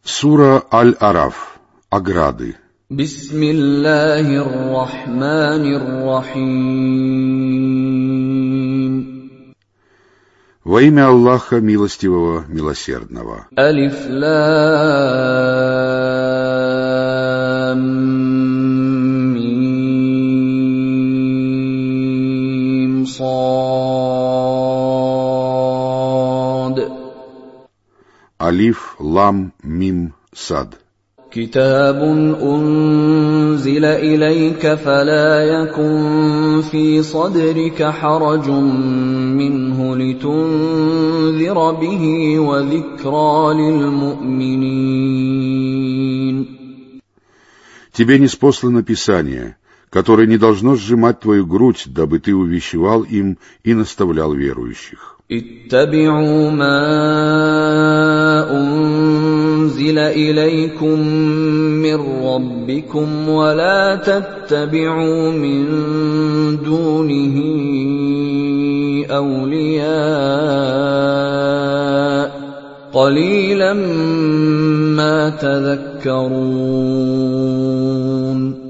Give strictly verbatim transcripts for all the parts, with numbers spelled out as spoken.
Сура Аль-Араф. Ограды. Бисмиллахир-рахманир-рахим. Во имя Аллаха Милостивого, Милосердного. Алиф-лам-мим-сад. Алиф, лам, мим, сад. كتاب أنزل إليك فلا يكن في صدرك حرج منه لتنذر به وذكرى للمؤمنين. Тебе ниспослано Писание, которое не должно сжимать твою грудь, дабы ты увещевал им и наставлял верующих. اتبعوا ما أنزل إليكم من ربكم ولا تتبعوا من دونه أولياء قليلا ما تذكرون.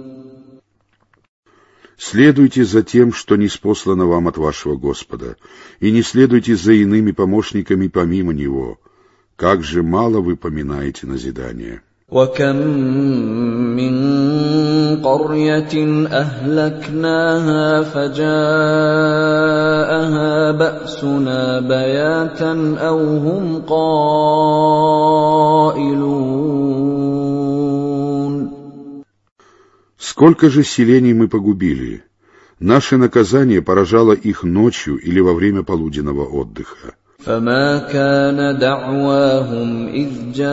Следуйте за тем, что ниспослано вам от вашего Господа, и не следуйте за иными помощниками помимо Него. Как же мало вы поминаете назидание. وَكَمْ مِنْ قَرْيَةٍ أَهْلَكْنَاهَا فَجَاءَهَا بَأْسُنَا بَيَاتًا أَوْ هُمْ قَائِلُونَ. Сколько же селений мы погубили? Наше наказание поражало их ночью или во время полуденного отдыха. فما كان دعواهم إذ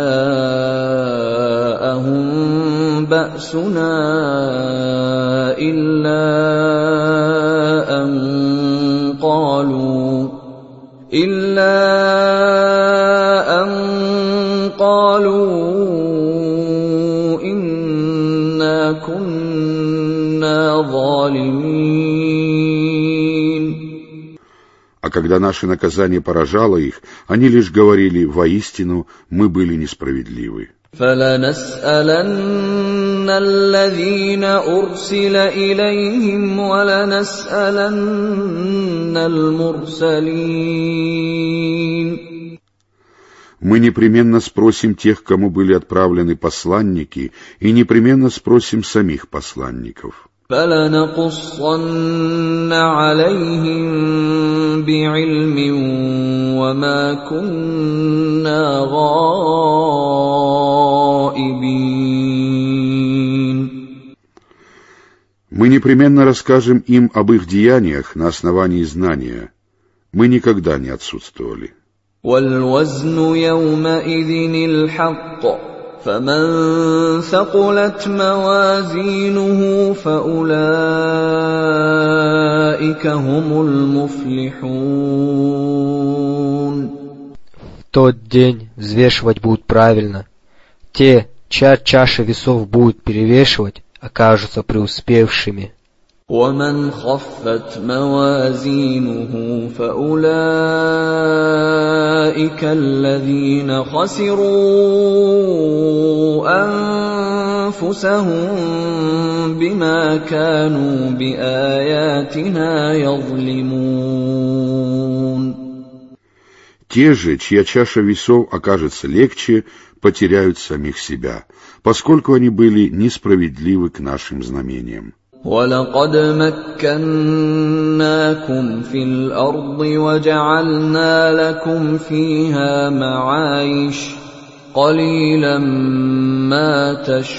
جاءهم بأسنا إلا أن قالوا إلا أن قالوا إنا كنا ظالمين. А когда наше наказание поражало их, они лишь говорили: воистину, мы были несправедливы. فَلَنَسْأَلَنَّ الَّذِينَ أُرْسِلَ إِلَيْهِمْ وَلَنَسْأَلَنَّ الْمُرْسَلِينَ. Мы непременно спросим тех, кому были отправлены посланники, и непременно спросим самих посланников. فَلَنَقُصَّنَّ عَلَيْهِمْ بِعِلْمٍ وَمَا كُنَّا غَائِبِينَ. Мы непременно расскажем им об их деяниях на основании знания. Мы никогда не отсутствовали. وَالْوَزْنُ يَوْمَئِذٍ الْحَقُّ فمن ثقلت موازينه فأولئك هم المفلحون. В тот день взвешивать будут правильно. Те, чья чаша весов будет перевешивать, окажутся преуспевшими. ومن خفت موازينه فأولئك الذين خسروا أنفسهم بما كانوا بآياتنا يظلمون. Те же, чья чаша весов окажется легче, потеряют самих себя, поскольку они были несправедливы к нашим знамениям. وَلَقَدْ مَكَّنَّاكُمْ فِي الْأَرْضِ وَجَعَلْنَا لَكُمْ فِيهَا مَعَايِشَ قَلِيلًا مَا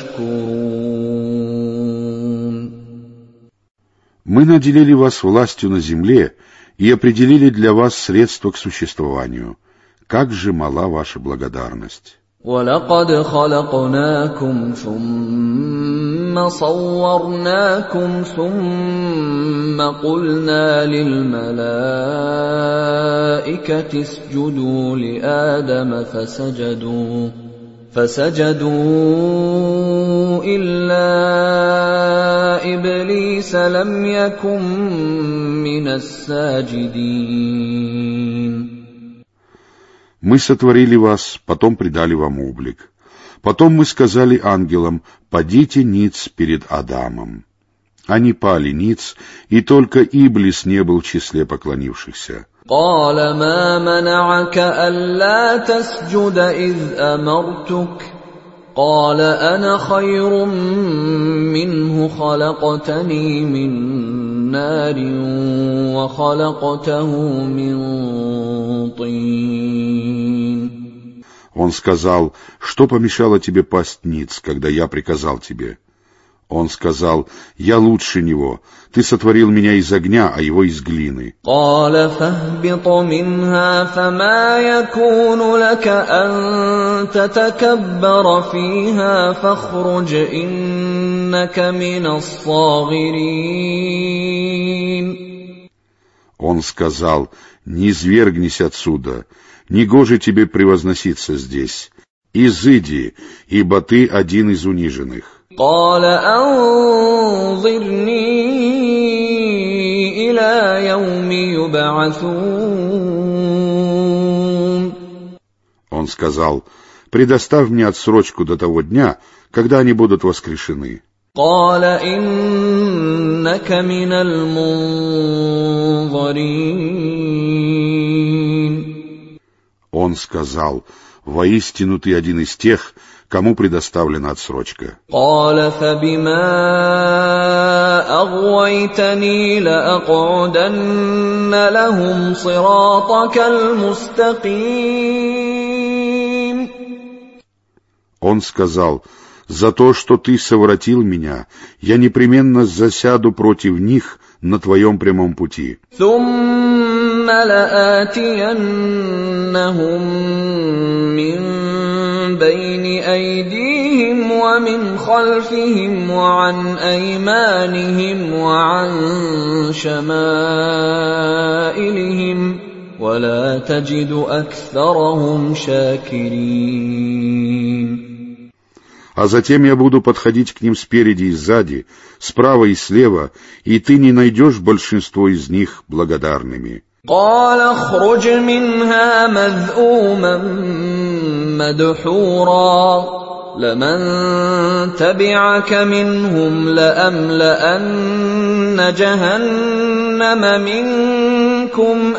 تَشْكُرُونَ. Мы наделили вас властью на земле и определили для вас средства к существованию. Как же мала ваша благодарность. وَلَقَدْ خَلَقْنَاكُمْ ثُمَّ صَوَّرْنَاكُمْ ثُمَّ قُلْنَا لِلْمَلَائِكَةِ اسْجُدُوا لِآدَمَ فَسَجَدُوا فَسَجَدُوا إِلَّا إِبْلِيسَ لَمْ يَكُنْ مِنَ السَّاجِدِينَ. Мы сотворили вас, потом придали вам облик. Потом мы сказали ангелам: «Падите ниц перед Адамом». Они пали ниц, и только Иблис не был в числе поклонившихся. قال ما منعك ألا تسجد إذ أمرتك قال أنا خير منه خلقتني من نار وخلقته من طين. Он сказал: «Что помешало тебе пасть ниц, когда я приказал тебе?» Он сказал: «Я лучше него. Ты сотворил меня из огня, а его из глины». قال فاهبط منها فما يكون لك أن تتكبر فيها فاخرج إنك من الصاغرين. Он сказал: «Низвергнись отсюда, негоже тебе превозноситься здесь. Изыди, ибо ты один из униженных». قال أنظرني إلى يوم يبعثون. Он сказал: «Предоставь мне отсрочку до того дня, когда они будут воскрешены». قال إنك من المنظرين. Он сказал: «Воистину ты один из тех, кому предоставлена отсрочка». قال فبما أغويتني لأقعدن لهم صراطك المستقيم. Он сказал: «За то, что ты совратил меня, я непременно засяду против них на твоем прямом пути». ثم لآتينهم من بين أيديهم ومن خلفهم وعن أيمانهم وعن شمائلهم ولا تجد أكثرهم شاكرين. А затем я буду подходить к ним спереди и сзади, справа и слева, и ты не найдешь большинство из них благодарными. قال اخرج منها مذءوما مدحورا لمن تبعك منهم لأملأن جهنم منكم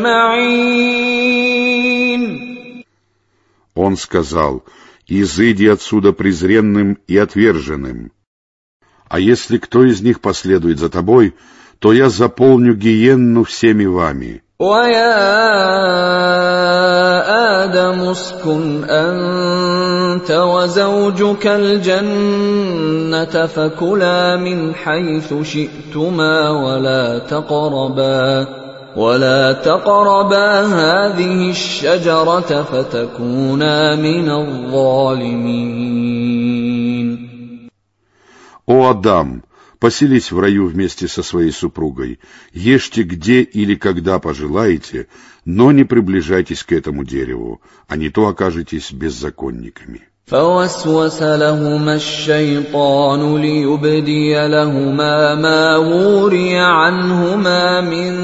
أجمعين. Он сказал: «Изыди отсюда презренным и отверженным. А если кто из них последует за тобой, то я заполню гиенну всеми вами». وَيَا آدَمُ اسْكُنْ أَنْتَ وَزَوْجُكَ الْجَنَّةَ فَكُلَا مِنْ حَيْثُ شِئْتُمَا وَلَا تَقْرَبَا وَلَا تَقْرَبَا هَذِهِ الشَّجَرَةَ فَتَكُونَا مِنَ الظَّالِمِينَ. «О Адам, поселись в раю вместе со своей супругой, ешьте где или когда пожелаете, но не приближайтесь к этому дереву, а не то окажетесь беззаконниками». فوسوس لهما الشيطان ليبدي لهما ما وري عنهما من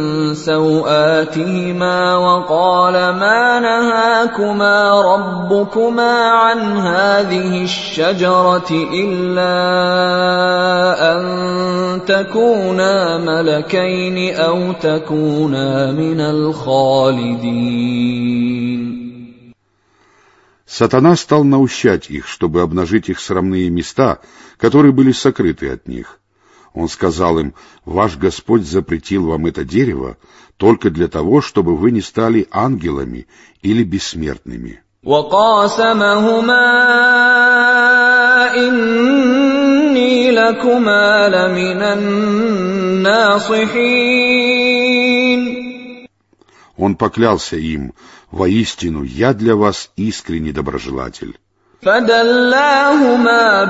سوآتهما وقال ما نهاكما ربكما عن هذه الشجرة إلا أن تكونا ملكين أو تكونا من الخالدين. Сатана стал наущать их, чтобы обнажить их срамные места, которые были сокрыты от них. Он сказал им: «Ваш Господь запретил вам это дерево только для того, чтобы вы не стали ангелами или бессмертными». وَقَاسَمَهُمَا إِنِّي لَكُمَا لَمِنَ النَّاصِحِينَ. Он поклялся им: «Воистину, я для вас искренний доброжелатель». فَدَلَّاهُمَا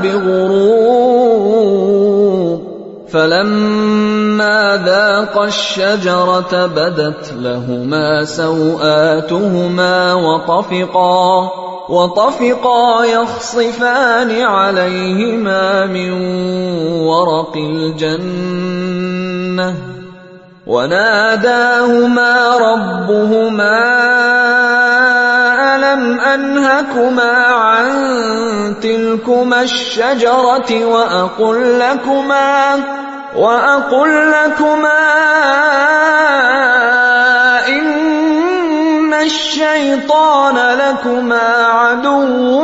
بِغُرُورٍ فَلَمَّا ذَاقَا الشَّجَرَةَ بَدَتْ لَهُمَا سَوْآتُهُمَا وَطَفِقَا وَطَفِقَا يَخْصِفَانِ عَلَيْهِمَا مِنْ وَرَقِ الْجَنَّةِ وناداهما ربهما ألم أنهكما عن تلكما الشجرة وأقل لكما وأقل لكما إن الشيطان لكما عدو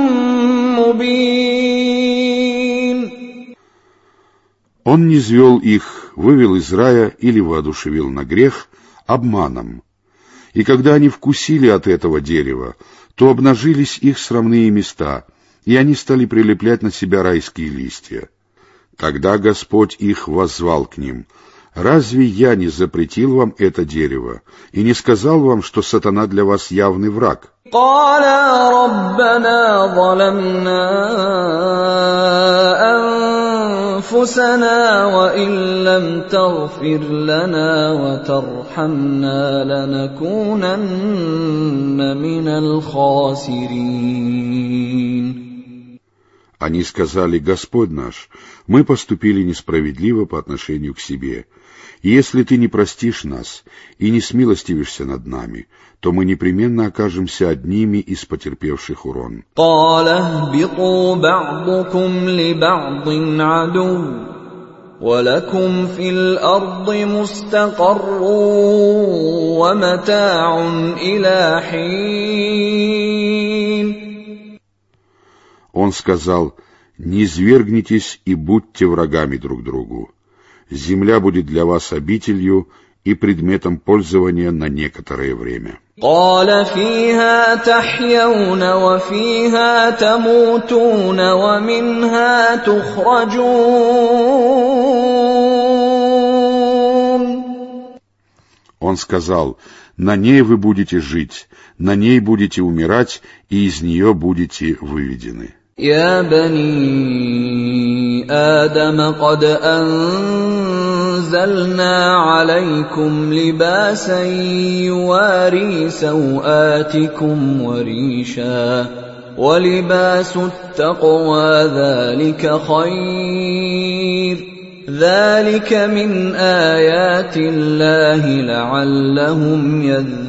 مبين. Он не низвел их, вывел из рая или воодушевил на грех обманом. И когда они вкусили от этого дерева, то обнажились их срамные места, и они стали прилеплять на себя райские листья. Тогда Господь их воззвал к ним: «Разве я не запретил вам это дерево и не сказал вам, что сатана для вас явный враг?» قَالَا رَبَّنَا ظَلَمْنَا أَنفُسَنَا وَإِن لَّمْ تَغْفِرْ لَنَا وَتَرْحَمْنَا لَنَكُونَنَّ مِنَ الْخَاسِرِينَ. Они сказали: «Господь наш, мы поступили несправедливо по отношению к себе. И если ты не простишь нас и не смилостивишься над нами, то мы непременно окажемся одними из потерпевших урон». قَالَ اهْبِطُوا بَعْضُكُمْ لِبَعْضٍ عَدُوٌّ وَلَكُمْ فِي الْأَرْضِ مُسْتَقَرٌّ وَمَتَاعٌ إِلَىٰ حِينٍ. Он сказал: «Низвергнитесь и будьте врагами друг другу. Земля будет для вас обителью и предметом пользования на некоторое время». قَالَ فِيهَا تَحْيَوْنَ وَفِيهَا تَمُوتُونَ وَمِنْهَا تُخْرَجُونَ. Он сказал: «На ней вы будете жить, на ней будете умирать, и из нее будете выведены». يا بني آدم قد أنزلنا عليكم لباسا يواري سوآتكم وريشا ولباس التقوى ذلك خير ذلك من آيات الله لعلهم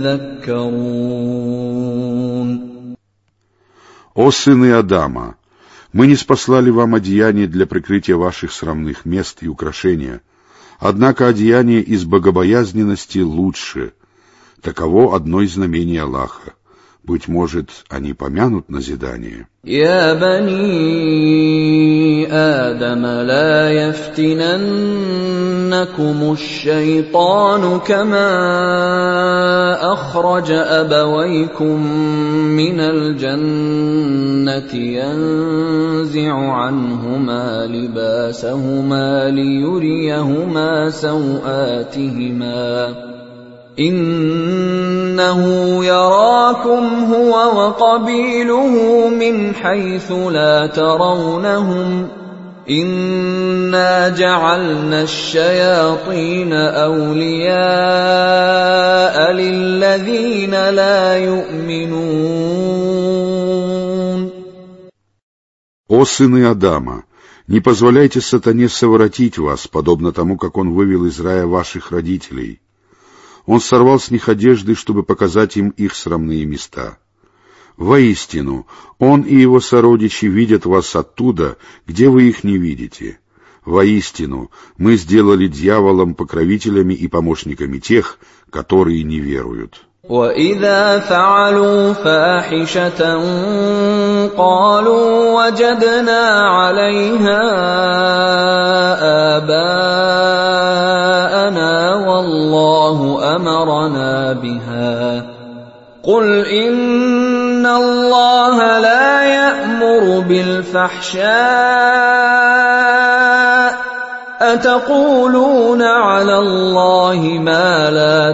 يذكرون. «О сыны Адама! Мы не спаслали вам одеяние для прикрытия ваших срамных мест и украшения, однако одеяние из богобоязненности лучше. Таково одно из знамений Аллаха. Быть может, они помянут назидание». يا بني آدم لا يفتننكم الشيطان كما أخرج أبويكم من الجنة ينزع عنهما لباسهما ليريهما سوآتهما إنه يراكم هو وقبيله من حيث لا ترونهم إنا جعلنا الشياطين أولياء للذين لا يؤمنون. «О сыны Адама! Не позволяйте сатане совратить вас, подобно тому, как он вывел из рая ваших родителей. Он сорвал с них одежды, чтобы показать им их срамные места. Воистину, он и его сородичи видят вас оттуда, где вы их не видите. Воистину, мы сделали дьяволом покровителями и помощниками тех, которые не веруют». وَإِذَا فَعَلُوا فَاحِشَةً قَالُوا وَجَدْنَا عَلَيْهَا آبَاءَنَا وَاللَّهُ أَمَرَنَا بِهَا قُلْ إِنَّ اللَّهَ لَا يَأْمُرُ بِالْفَحْشَاءِ أَتَقُولُونَ عَلَى اللَّهِ مَا لَا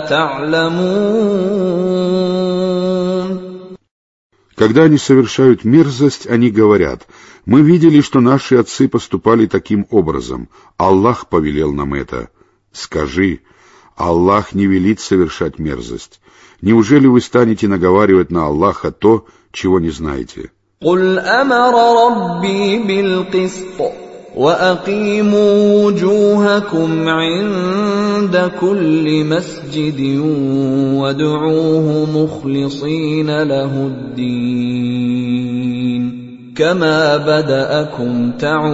تَعْلَمُونَ. Когда они совершают мерзость, они говорят: «Мы видели, что наши отцы поступали таким образом. Аллах повелел нам это». Скажи: Аллах не велит совершать мерзость. Неужели вы станете наговаривать на Аллаха то, чего не знаете? قُلْ أَمَرَ رَبِّي بِالْقِسْطِ وأقيموا وجوهكم عند كل مسجد وادعوه مخلصين له الدين كما بدأكم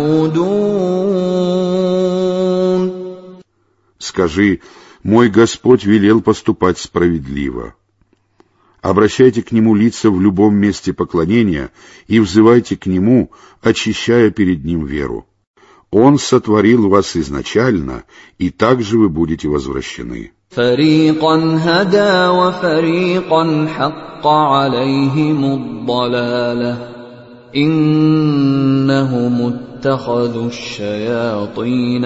تعودون. Скажи, мой Господь велел поступать справедливо. Обращайте к Нему лица в любом месте поклонения и взывайте к Нему, очищая перед Ним веру. Он сотворил вас изначально, и также вы будете возвращены. فريقا هدى وفريقا حق عليهم الضلالة إنهم اتخذوا الشياطين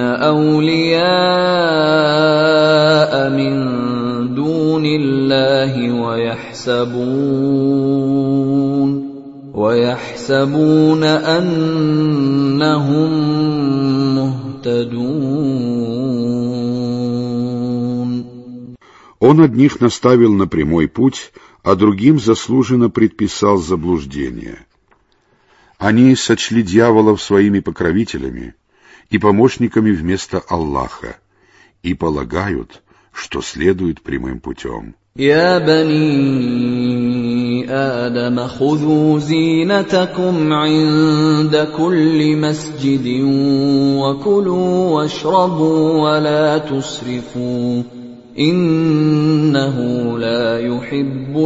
أولياء من دون الله ويحسبون ويحسبون أنهم مهتدون. Он одних наставил на прямой путь, а другим заслуженно предписал заблуждение. Они сочли дьяволов своими покровителями и помощниками вместо Аллаха и полагают, что следуют прямым путем. يا بني آدم خذوا زينتكم عند كل مسجد وكلوا واشربوا ولا تسرفوا إنه لا يحب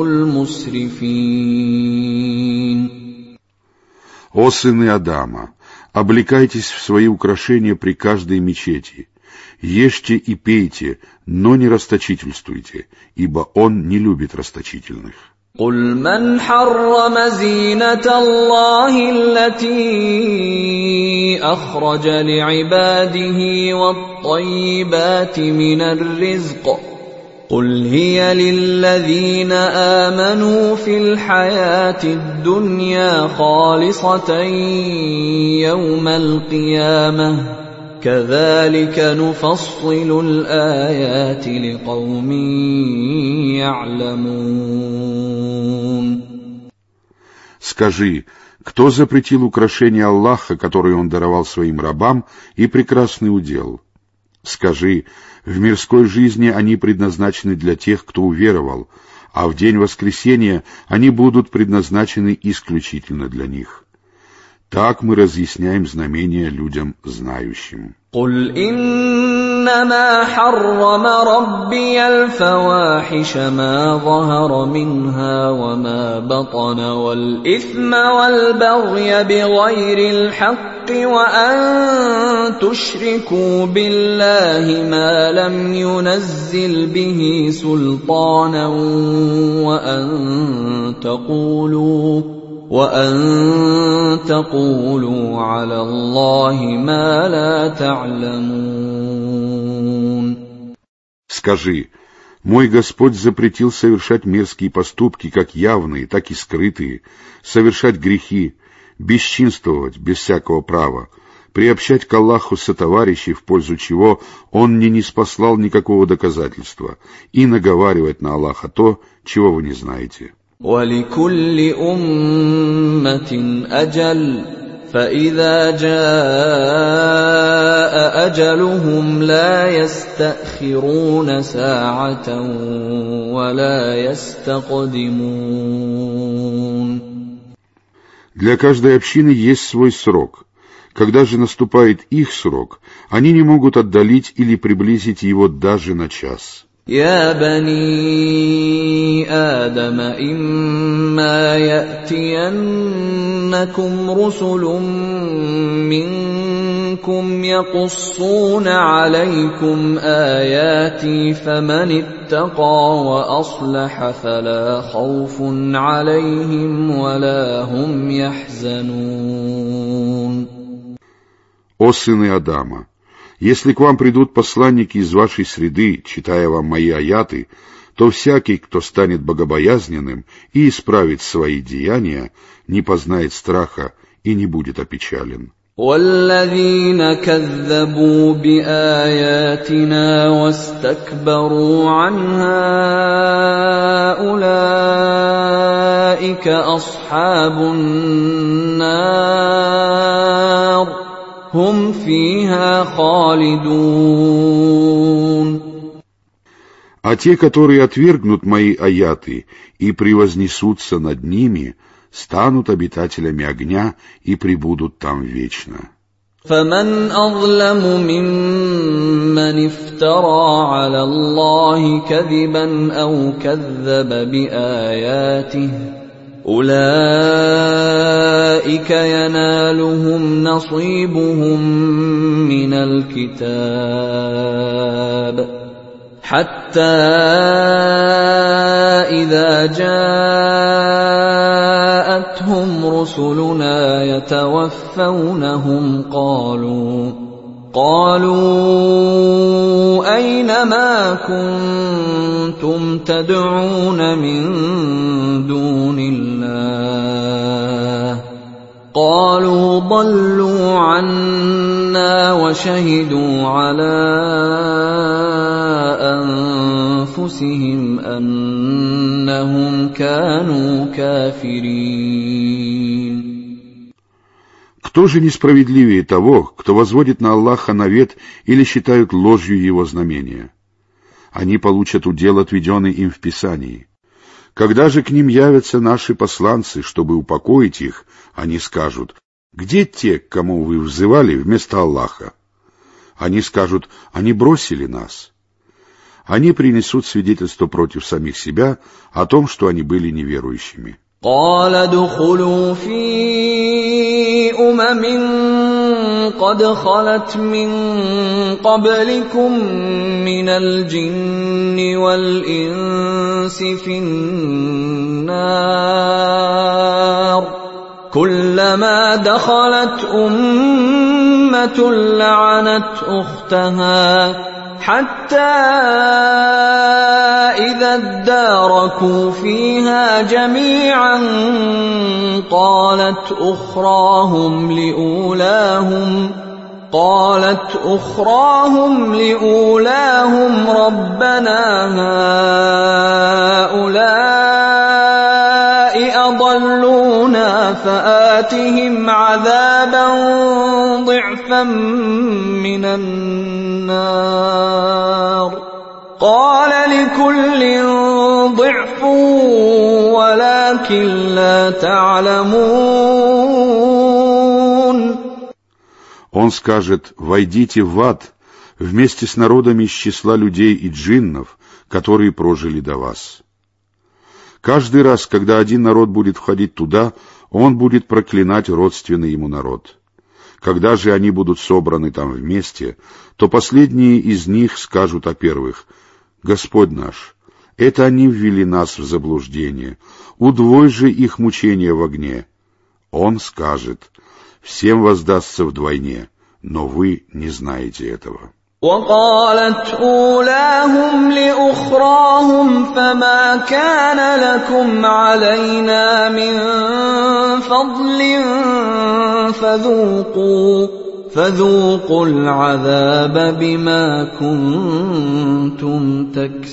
المسرفين. О сыны Адама, облекайтесь в свои украшения при каждой мечети, ешьте и пейте, но не расточительствуйте, ибо Он не любит расточительных. قل من حرم زينة الله التي أخرج لعباده والطيبات من الرزق قل هي للذين آمنوا في الحياة الدنيا خالصة يوم القيامة كذلك نفصل الآيات لقوم يعلمون. Скажи, кто запретил украшения Аллаха, которые Он даровал своим рабам, и прекрасный удел? Скажи, в мирской жизни они предназначены для тех, кто уверовал, а в день воскресения они будут предназначены исключительно для них. Так мы разъясняем знамения людям знающим. قل إنما حرم ربي الفواحش ما ظهر منها وما بطن والإثم والبغي بغير الحق وأن تشركوا بالله ما لم ينزل به سلطانا وأن تقولوا وأن تقولوا على الله ما لا تعلمون. Скажи, мой Господь запретил совершать мерзкие поступки, как явные, так и скрытые, совершать грехи, бесчинствовать без всякого права, приобщать к Аллаху сотоварищей, в пользу чего Он не ниспослал никакого доказательства, и наговаривать на Аллаха то, чего вы не знаете. وَلِكُلِّ أُمَّةٍ أَجَلٌ فَإِذَا جَاءَ أَجَلُهُمْ لَا يَسْتَأْخِرُونَ سَاعَةً وَلَا يَسْتَقْدِمُونَ. Для каждой общины есть свой срок. Когда же наступает их срок, они не могут отдалить или приблизить его даже на час. يا بني آدم إما يأتينكم رسل منكم يقصون عليكم آياتي فمن اتقى وأصلح فلا خوف عليهم ولا هم يحزنون. О сыны Адама! Если к вам придут посланники из вашей среды, читая вам мои аяты, то всякий, кто станет богобоязненным и исправит свои деяния, не познает страха и не будет опечален. والذين كذبوا بآياتنا واستكبروا عنها أولئك أصحاب النار هم فيها خالدون. А те, которые отвергнут мои аяты и превознесутся над ними, станут обитателями огня и пребудут там вечно. فمن أظلم ممن افترى على الله كذبا أو كذب بآياته أولئك ينالهم نصيبهم من الكتاب حتى إذا جاءتهم رسلنا يتوفونهم قالوا قالوا أين ما كنتم تدعون من دون الله قالوا ضلوا عنا وشهدوا على أنفسهم أنهم كانوا كافرين. Кто же несправедливее того, кто возводит на Аллаха навет или считают ложью его знамения? Они получат удел, отведенный им в Писании. Когда же к ним явятся наши посланцы, чтобы упокоить их, они скажут: «Где те, к кому вы взывали вместо Аллаха?» Они скажут: «Они бросили нас». Они принесут свидетельство против самих себя о том, что они были неверующими. قال ادخلوا في أمم قد خلت من قبلكم من الجن والإنس في النار كلما دخلت أمة لعنت أختها حتى إذا اداركوا فيها جميعا قالت أخراهم لأولاهم قالت أخراهم لأولاهم ربنا هؤلاء أضلونا فآتهم عذابا ضعفا من النار قال لكل ضعف ولكن لا تعلمون. Он скажет: «Войдите в ад вместе с народами из числа людей и джиннов, которые прожили до вас». Каждый раз, когда один народ будет входить туда, он будет проклинать родственный ему народ. Когда же они будут собраны там вместе, то последние из них скажут о первых: «Господь наш, это они ввели нас в заблуждение, удвой же их мучения в огне». Он скажет: «Всем воздастся вдвойне, но вы не знаете этого». وقالت أولاهم لأخراهم فما كان لكم علينا من فضل فذوقوا فذوقوا العذاب بما كنتم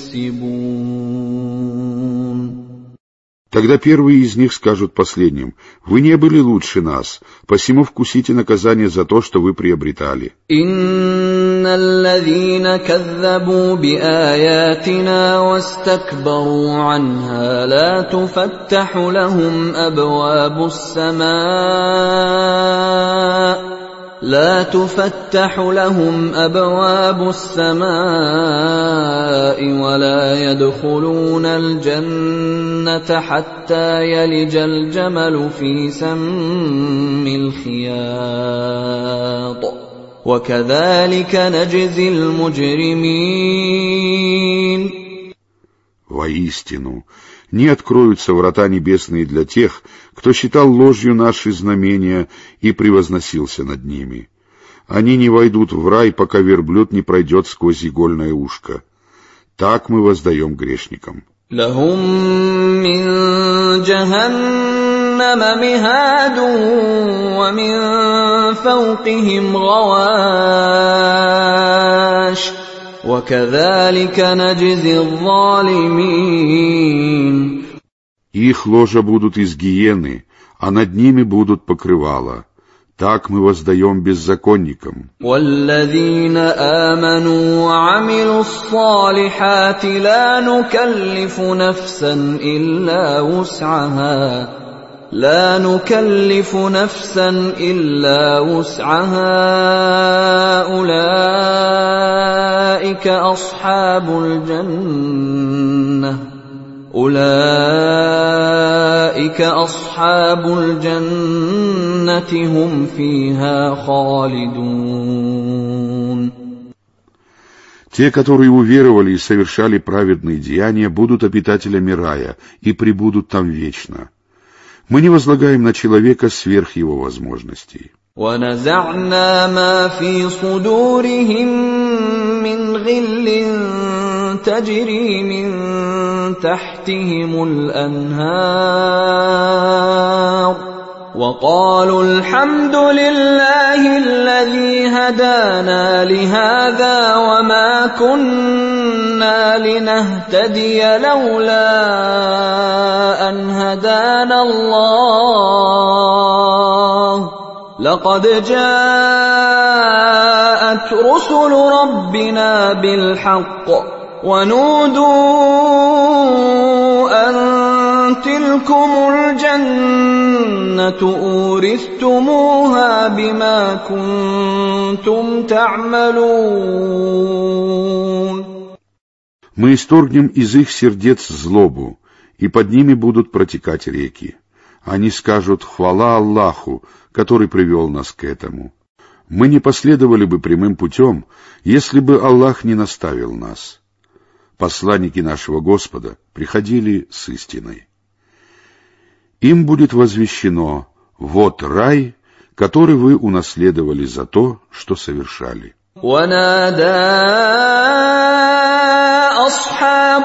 تكسبون. Тогда первые из них скажут последним: «Вы не были лучше нас, посему вкусите наказание за то, что вы приобретали». إن الذين كذبوا بآياتنا واستكبروا عنها لا تفتح لهم أبواب السماء لا تفتح لهم أبواب السماء ولا يدخلون الجنة حتى يلج الجمل في سم الخياط وكذلك نجزي المجرمين. Воистину, не откроются врата небесные для тех, кто считал ложью наши знамения и превозносился над ними. Они не войдут в рай, пока верблюд не пройдет сквозь игольное ушко. Так мы воздаем грешникам. لهم من جهنم مهاد ومن فوقهم غواش وكذلك نجزي الظالمين. Их ложа будут из гиены, а над ними будут покрывала. Так мы воздаем беззаконникам. والذين آمنوا وعملوا الصالحات لا نكلف نفسا إلا وسعها لا نكلف نفسا إلا وسعها أولئك أصحاب الجنة أولئك أصحاب الجنة هم فيها خالدون. Те, которые уверовали и совершали праведные деяния, будут обитателями рая и пребудут там вечно. Мы не возлагаем на человека сверх его возможностей. ونزعنا ما في صدورهم من غل تجري من تحتهم الأنهار وقالوا الحمد لله الذي هدانا لهذا وما كنا لنهتدي لولا أن هدانا الله لقد جاءت رسل ربنا بالحق ونودوا أن تلكم الجنة أورثتموها بما كنتم تعملون. Мы исторгнем из их сердец злобу, и под ними будут протекать реки. Они скажут: «Хвала Аллаху, который привел нас к этому. Мы не последовали бы прямым путем, если бы Аллах не наставил нас». Посланники нашего Господа приходили с истиной. Им будет возвещено: вот рай, который вы унаследовали за то, что совершали. ونادى أصحاب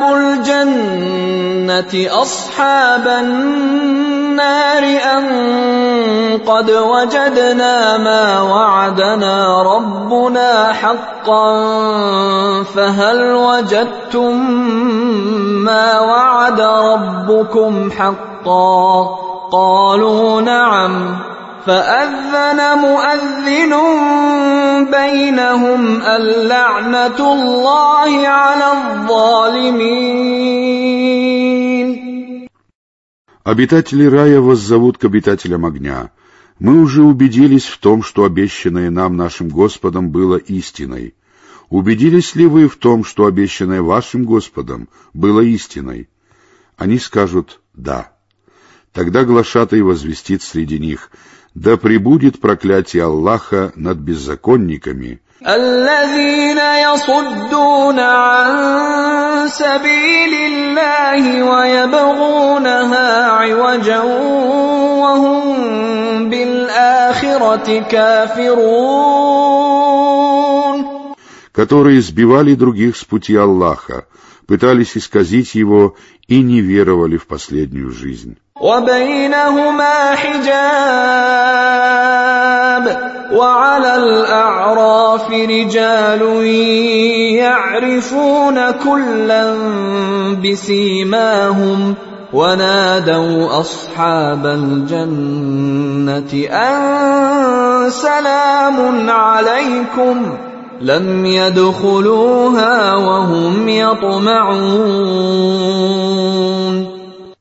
الجنة أصحاب النار أن قد وجدنا ما وعدنا ربنا حقا فهل وجدتم ما وعد ربكم حقا قالوا نعم فأذن مؤذن بينهم اللعنة الله على الظالمين. Обитатели рая воззовут к обитателям огня: мы уже убедились в том, что обещанное нам нашим Господом было истиной. Убедились ли вы в том, что обещанное вашим Господом было истиной? Они скажут: да. Тогда глашатай возвестит среди них: да пребудет проклятие Аллаха над беззаконниками, الذين يصدون عن سبيل الله ويبغونها عوجا وهم بالآخرة كافرون, которые сбивали других с пути Аллаха, пытались исказить его и не веровали в последнюю жизнь. وبينهما حجاب وعلى الأعراف رجال يعرفون كلا بسيماهم ونادوا أصحاب الجنة أن سلام عليكم لم يدخلوها وهم يطمعون.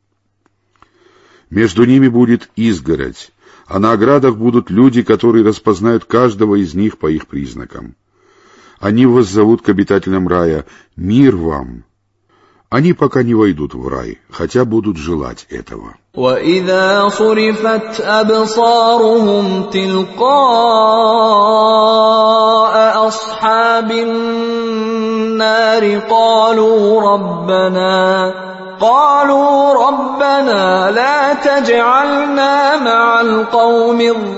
Между ними будет изгородь, а на оградах будут люди, которые распознают каждого из них по их признакам. Они воззовут к обитателям рая: «Мир вам!» Они пока не войдут в рай, хотя будут желать этого. وَإِذَا صُرِفَتْ أَبْصَارُهُمْ تِلْقَاءَ أَصْحَابِ النَّارِ قَالُوا رَبَّنَا قالوا ربنا لا تجعلنا مع القوم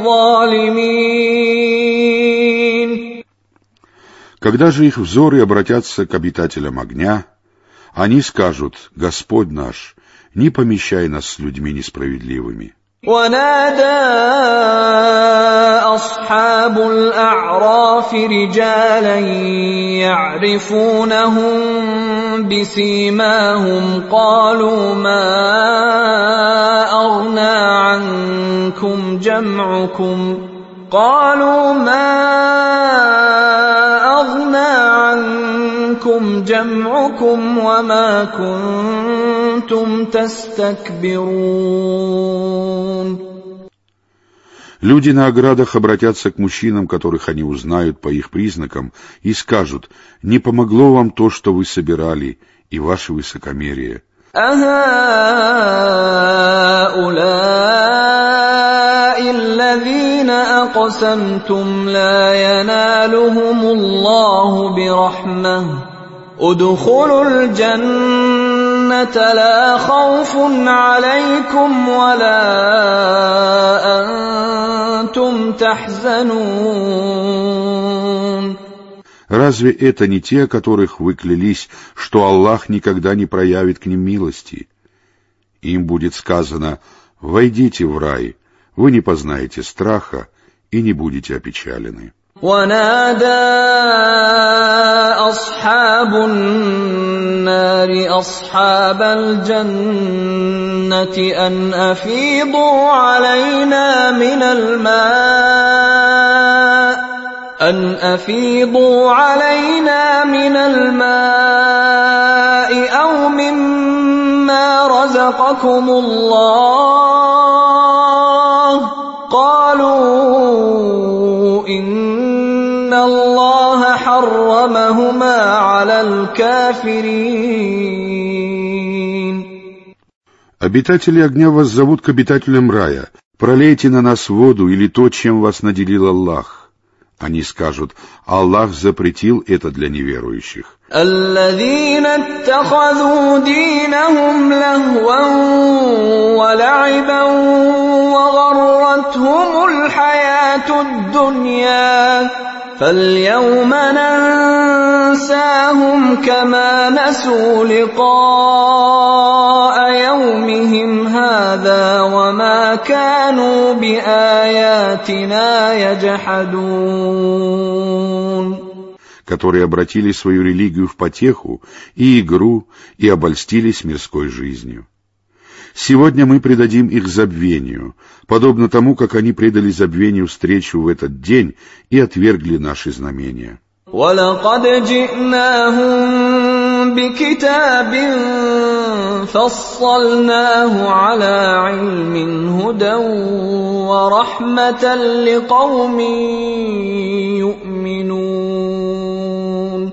الظالمين. Когда же их взоры обратятся к обитателям огня, они скажут: Господь наш, не помещай нас с людьми несправедливыми. ونادى أصحاب الأعراف رجالا يعرفونهم بسيماهم قالوا ما أغنى عنكم جمعكم قالوا ما أغنى عنكم جمعكم وما كنتم تستكبرون. Люди на оградах обратятся к мужчинам, которых они узнают по их признакам, и скажут: «Не помогло вам то, что вы собирали, и ваше высокомерие». أهؤلاء الذين أقسمتم لا ينالهم الله برحمة ادخلوا الجنة لا خوف عليكم ولا أنتم تحزنون. Разве это не те, которых вы клялись, что Аллах никогда не проявит к ним милости? Им будет сказано: «Войдите в рай, вы не познаете страха и не будете опечалены». ونادى أصحاب النار أصحاب الجنة أن أفيضوا علينا من الماء أن أفيضوا علينا من الماء أو مما رزقكم الله قالوا إن الله حرمهما على الكافرين. Обитатели огня вас зовут к обитателям рая: «Пролейте на нас воду или то, чем вас наделил Аллах». Они скажут: «Аллах запретил это для неверующих». الذين اتخذوا دينهم لهوا ولعبا وغرتهم الحياة الدنيا فاليوم ننساهم كما نسوا لقاء يومهم هذا وما كانوا بآياتنا يجحدون. Которые обратили свою религию в потеху и игру и обольстились мирской жизнью. Сегодня мы предадим их забвению, подобно тому, как они предали забвению встречу в этот день и отвергли наши знамения. وَلَقَدْ جِئْنَاهُمْ بِكِتَابٍ فَصَّلْنَاهُ عَلَى عِلْمٍ هُدًى وَرَحْمَةً لِقَوْمٍ يُؤْمِنُونَ.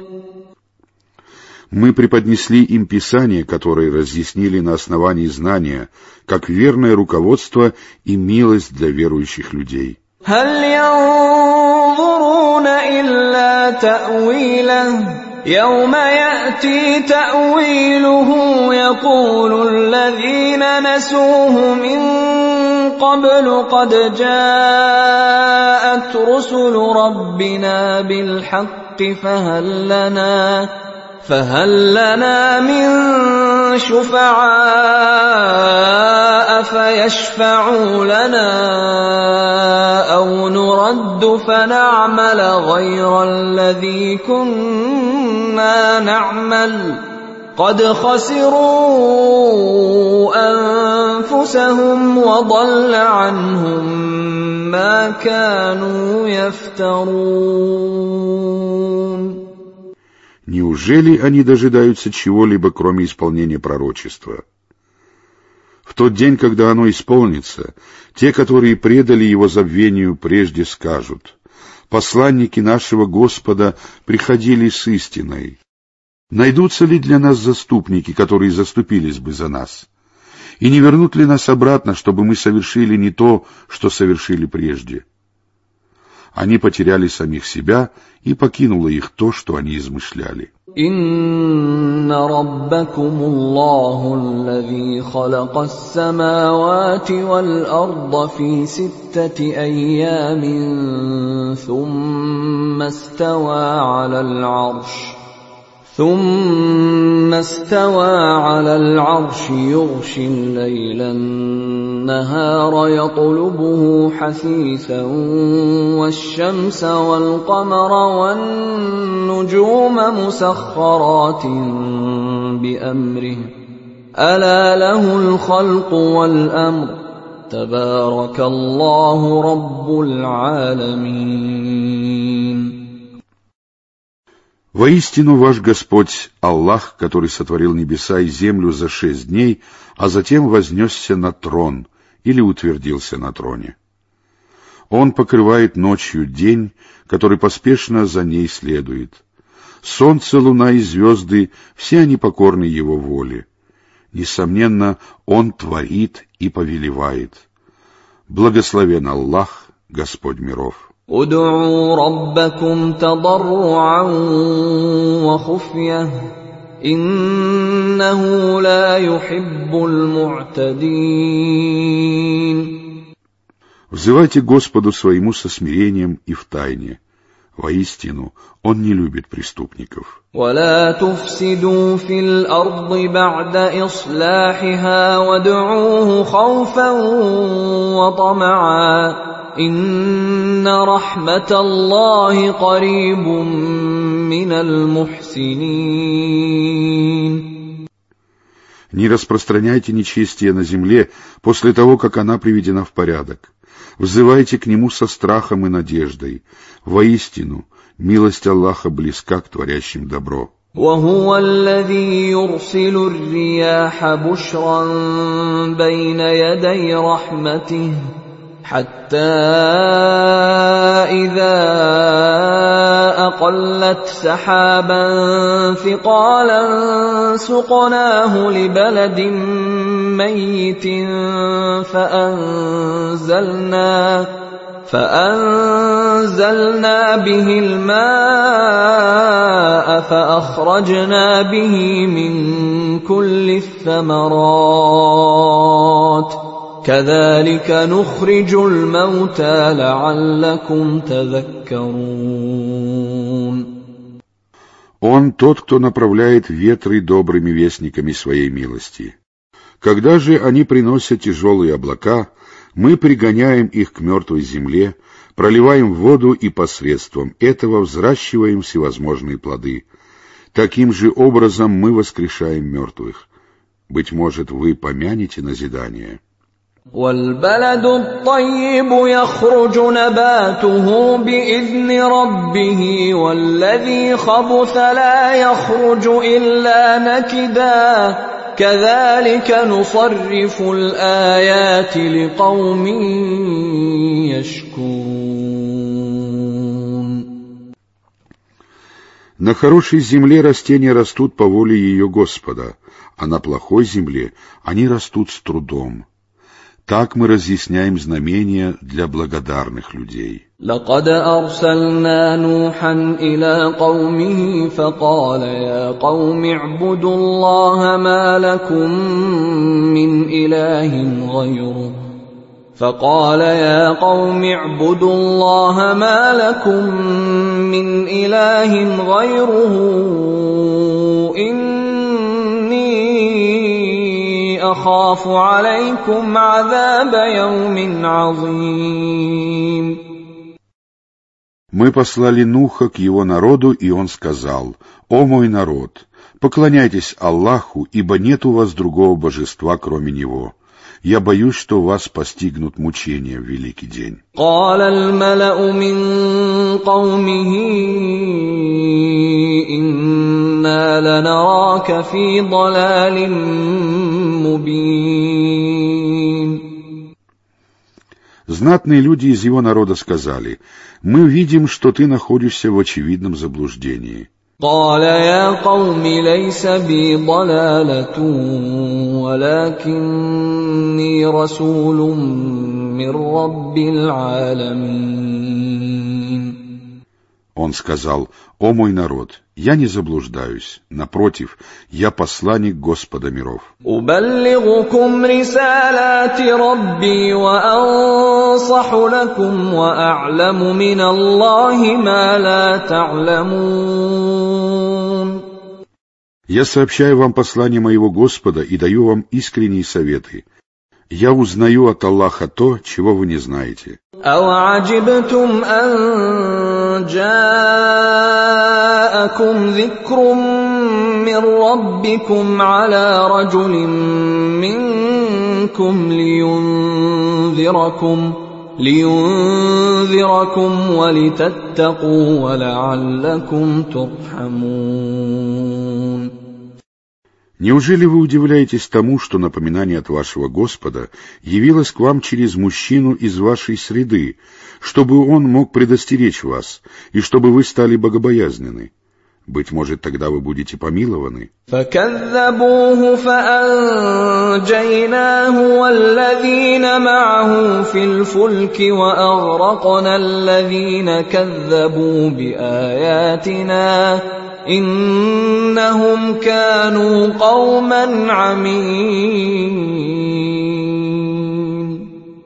Мы преподнесли им Писание, которое разъяснили на основании знания, как верное руководство и милость для верующих людей. هل ينظرون إلا تأويله يوم يأتي تأويله يقول الذين نسوه من قبل قد جاءت رسل ربنا بالحق فهل لنا فهل لنا من شفعاء فيشفعوا لنا أو نرد فنعمل غير الذي كنا نعمل قد خسروا أنفسهم وضل عنهم ما كانوا يفترون. Неужели они дожидаются чего-либо, кроме исполнения пророчества? В тот день, когда оно исполнится, те, которые предали его забвению, прежде скажут: «Посланники нашего Господа приходили с истиной. Найдутся ли для нас заступники, которые заступились бы за нас? И не вернут ли нас обратно, чтобы мы совершили не то, что совершили прежде?» Они потеряли самих себя, и покинуло их то, что они измышляли. «Инна раббакумуллаху аллазī халака ас-самāwāti вал-арда фī ситтати айямин, thumma istawā 'alal 'arsh ثم استوى على العرش يغشي الليل النهار يطلبه حثيثا والشمس والقمر والنجوم مسخرات بأمره ألا له الخلق والأمر تبارك الله رب العالمين. Воистину ваш Господь, Аллах, который сотворил небеса и землю за шесть дней, а затем вознесся на трон или утвердился на троне. Он покрывает ночью день, который поспешно за ней следует. Солнце, луна и звезды — все они покорны его воле. Несомненно, он творит и повелевает. Благословен Аллах, Господь миров. ادعوا ربكم تضرعا وخفية إنه لا يحب المعتدين. Взывайте Господу своему со смирением и в тайне. Воистину, Он не любит преступников. ولا تفسدوا في الأرض بعد إصلاحها وادعوه خوفا وطمعا إن رحمة الله قريب من المحسنين. Не распространяйте нечестие на земле после того, как она приведена в порядок. Взывайте к Нему со страхом и надеждой. Воистину, милость Аллаха близка к творящим добро. وهو الذي يرسل الرياح بشرا بين يدي رحمته حتى إذا أقلت سحابا ثقالا سقناه لبلد ميت فأنزلنا فأنزلنا به الماء فأخرجنا به من كل الثمرات كذلك نخرج الموتى لعلكم تذكرون. Он тот, кто направляет ветры добрыми вестниками своей милости. Когда же они приносят тяжелые облака, мы пригоняем их к мертвой земле, проливаем воду и посредством этого взращиваем всевозможные плоды. Таким же образом мы воскрешаем мертвых. Быть может, вы помянете назидание. والبلد الطيب يخرج نباته بإذن ربه والذي خبث لا يخرج إلا نكدا كذلك نصرف الآيات لقوم يشكرون. На хорошей земле растения растут по воле ее Господа, а на плохой земле они растут с трудом. Так мы разъясняем знамения для благодарных людей. لقد أرسلنا نوحا إلى قومه فقال يا قوم اعبدوا الله ما لكم من إله غيره فقال يا قوم اعبدوا الله ما لكم من إله غيره أخاف عليكم عذاب يوم عظيم. Мы послали Нуха к его народу, и он сказал: «О мой народ, поклоняйтесь Аллаху, ибо нет у вас другого божества, кроме Него. Я боюсь, что вас постигнут мучения в великий день». قال الملأ من قومه إنا لنراك في ضلال مبين. Знатные люди из его народа сказали: «Мы видим, что ты находишься в очевидном заблуждении». قال يا قوم ليس بي ضلالة ولكني رسول من رب العالمين. Он сказал: «О мой народ, я не заблуждаюсь, напротив, я посланник Господа миров». أبلغكم رسالات ربي وأنصح لكم وأعلم من الله ما لا تعلمون. Я сообщаю вам послание моего Господа и даю вам искренние советы. Я узнаю от Аллаха то, чего вы не знаете. أَوَعَجِبْتُمْ أَن جَاءَكُمْ ذِكْرٌ مِّن رَّبِّكُمْ عَلَىٰ رَجُلٍ منكم لينذركم لينذركم ولتتقوا ولعلكم ترحمون. Неужели вы удивляетесь тому, что напоминание от вашего Господа явилось к вам через мужчину из вашей среды, чтобы он мог предостеречь вас, и чтобы вы стали богобоязненны? Быть может, тогда вы будете помилованы. فَكَذَّبُوهُ فَأَنجَيْنَاهُ وَالَّذِينَ مَعَهُ فِي الْفُلْكِ وَأَغْرَقْنَا الَّذِينَ كَذَّبُوا بِآيَاتِنَا إِنَّهُمْ كَانُوا قَوْمًا عَمِينَ.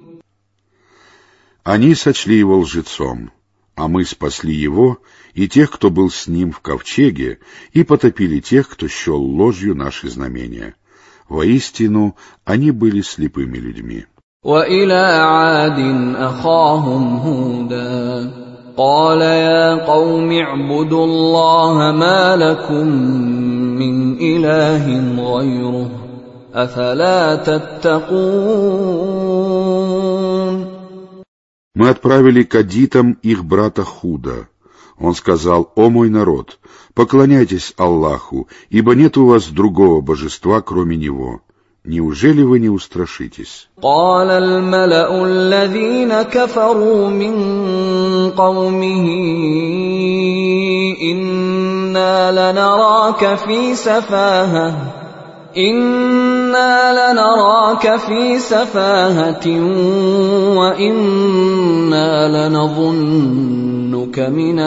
Они сочли его лжецом, а мы спасли его и тех, кто был с ним в ковчеге, и потопили тех, кто счел ложью наши знамения. Воистину, они были слепыми людьми. وَإِلَىٰ عَادٍ أَخَاهُمْ هُودًا قَالَ يَا قَوْمِ اعْبُدُوا اللَّهَ مَا لَكُم مِّنْ إِلَٰهٍ غَيْرُهُ أَفَلَا تَتَّقُونَ. Мы отправили к адитам их брата Худа. Он сказал: «О мой народ, поклоняйтесь Аллаху, ибо нет у вас другого божества, кроме Него. Неужели вы не устрашитесь?» قال الملأ الذين كفروا من قومه إنا لنراك في سفاهة إنا لنراك في سفاهة وإنا لنظنك من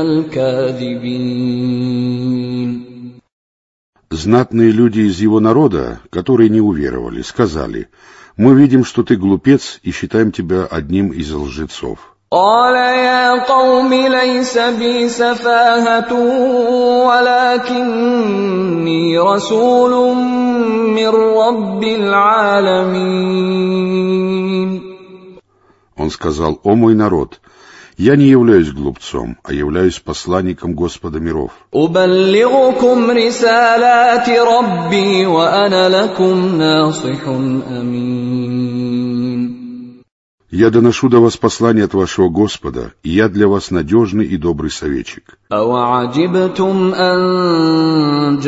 الكاذبين. Знатные люди из его народа, которые не уверовали, сказали: «Мы видим, что ты глупец, и считаем тебя одним из лжецов». قال يا قوم ليس بي سفاهة ولكني رسول من رب العالمين. Он сказал: «О мой народ, я не являюсь глупцом, а являюсь посланником Господа миров. أبلغكم رسالات ربي وأنا لكم ناصح أمين. Я доношу до вас послание от вашего Господа, и я для вас надежный и добрый советчик». أَوَعَجِبْتُمْ أَن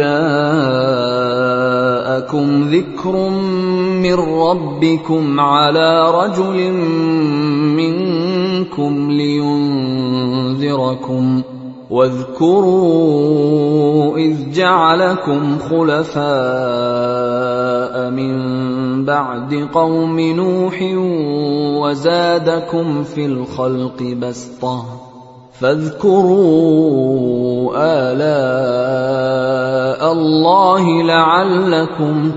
جَاءَكُمْ ذِكْرٌ مِّن رَّبِّكُمْ عَلَىٰ رَجُلٍ مِّنكُمْ لِيُنذِرَكُمْ واذكروا إذ جعلكم خلفاء من بعد قوم نوح وزادكم في الخلق بسطة فاذكروا آلاء الله لعلكم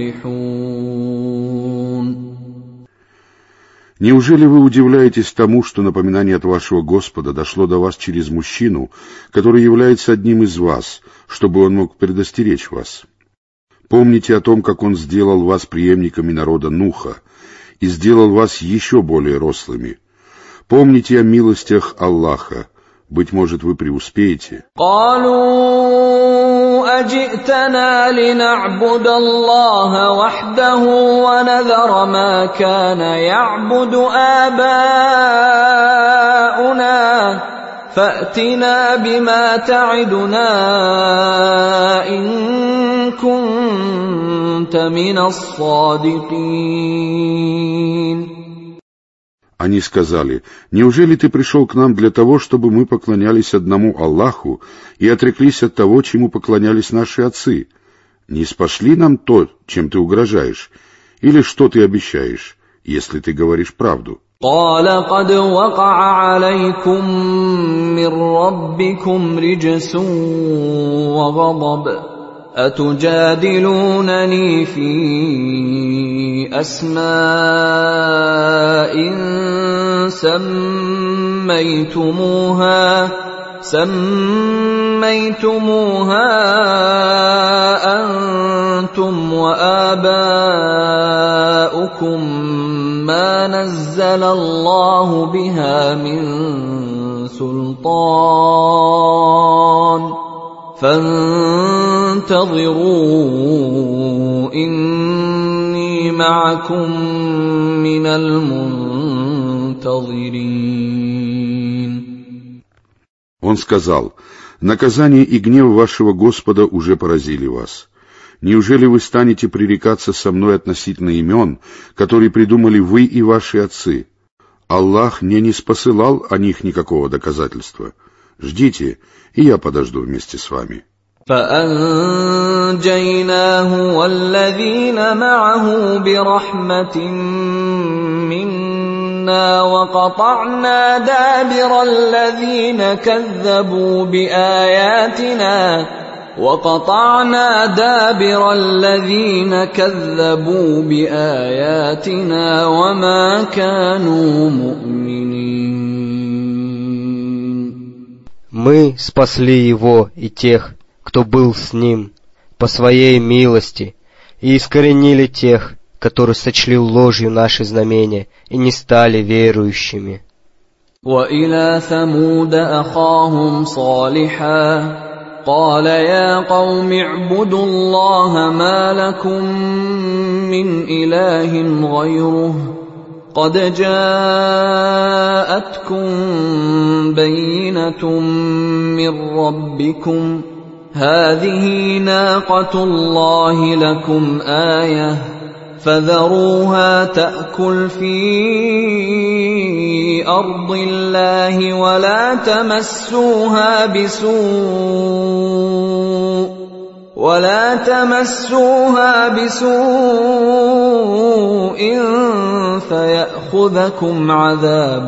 تفلحون. Неужели вы удивляетесь тому, что напоминание от вашего Господа дошло до вас через мужчину, который является одним из вас, чтобы он мог предостеречь вас? Помните о том, как он сделал вас преемниками народа Нуха и сделал вас еще более рослыми. Помните о милостях Аллаха, быть может, вы преуспеете. أجئتنا لنعبد الله وحده ونذر ما كان يعبد آباؤنا فأتنا بما تعدنا إن كنت من الصادقين. Они сказали: «Неужели ты пришел к нам для того, чтобы мы поклонялись одному Аллаху и отреклись от того, чему поклонялись наши отцы? Не спошли нам то, чем ты угрожаешь, или что ты обещаешь, если ты говоришь правду?» قال قد وقع عليكم من ربكم رجس وغضب أتجادلونني في أسماء سميتموها سميتموها أنتم وآباؤكم ما نزل الله بها من سلطان فانتظروا إني معكم من المنتظرين. Он сказал: наказание и гнев вашего Господа уже поразили вас. Неужели вы станете пререкаться со мной относительно имен, которые придумали вы и ваши отцы? Аллах не ниспосылал о них никакого доказательства. Ждите, и я подожду вместе с вами. فأنجيناه والذين معه برحمة منا وقطعنا دابر الذين كذبوا بآياتنا وقطعنا دابر الذين كذبوا بآياتنا وما كانوا مؤمنين. Мы спасли его и тех, кто был с ним, по своей милости, и искоренили тех, которые сочли ложью наши знамения и не стали верующими. وَإِلَى ثَمُودَ أَخَاهُمْ صَالِحًا قَالَ يَا قَوْمِ اعْبُدُوا اللَّهَ مَا لَكُمْ مِنْ إِلَٰهٍ غَيْرُهُ قَدْ جَاءَتْكُمْ بَيِّنَةٌ مِّن رَّبِّكُمْ هذه ناقة الله لكم آية فذروها تأكل في أرض الله ولا تمسوها بسوء ولا تمسوها بسوء فيأخذكم عذاب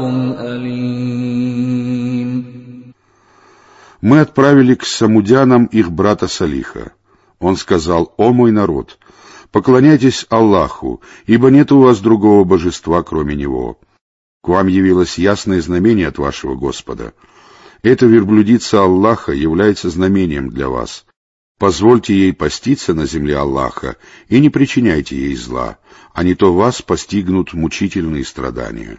أليم. Мы отправили к самудянам их брата Салиха. Он сказал: «О мой народ, поклоняйтесь Аллаху, ибо нет у вас другого божества, кроме Него. К вам явилось ясное знамение от вашего Господа. Эта верблюдица Аллаха является знамением для вас. Позвольте ей паститься на земле Аллаха и не причиняйте ей зла, а не то вас постигнут мучительные страдания».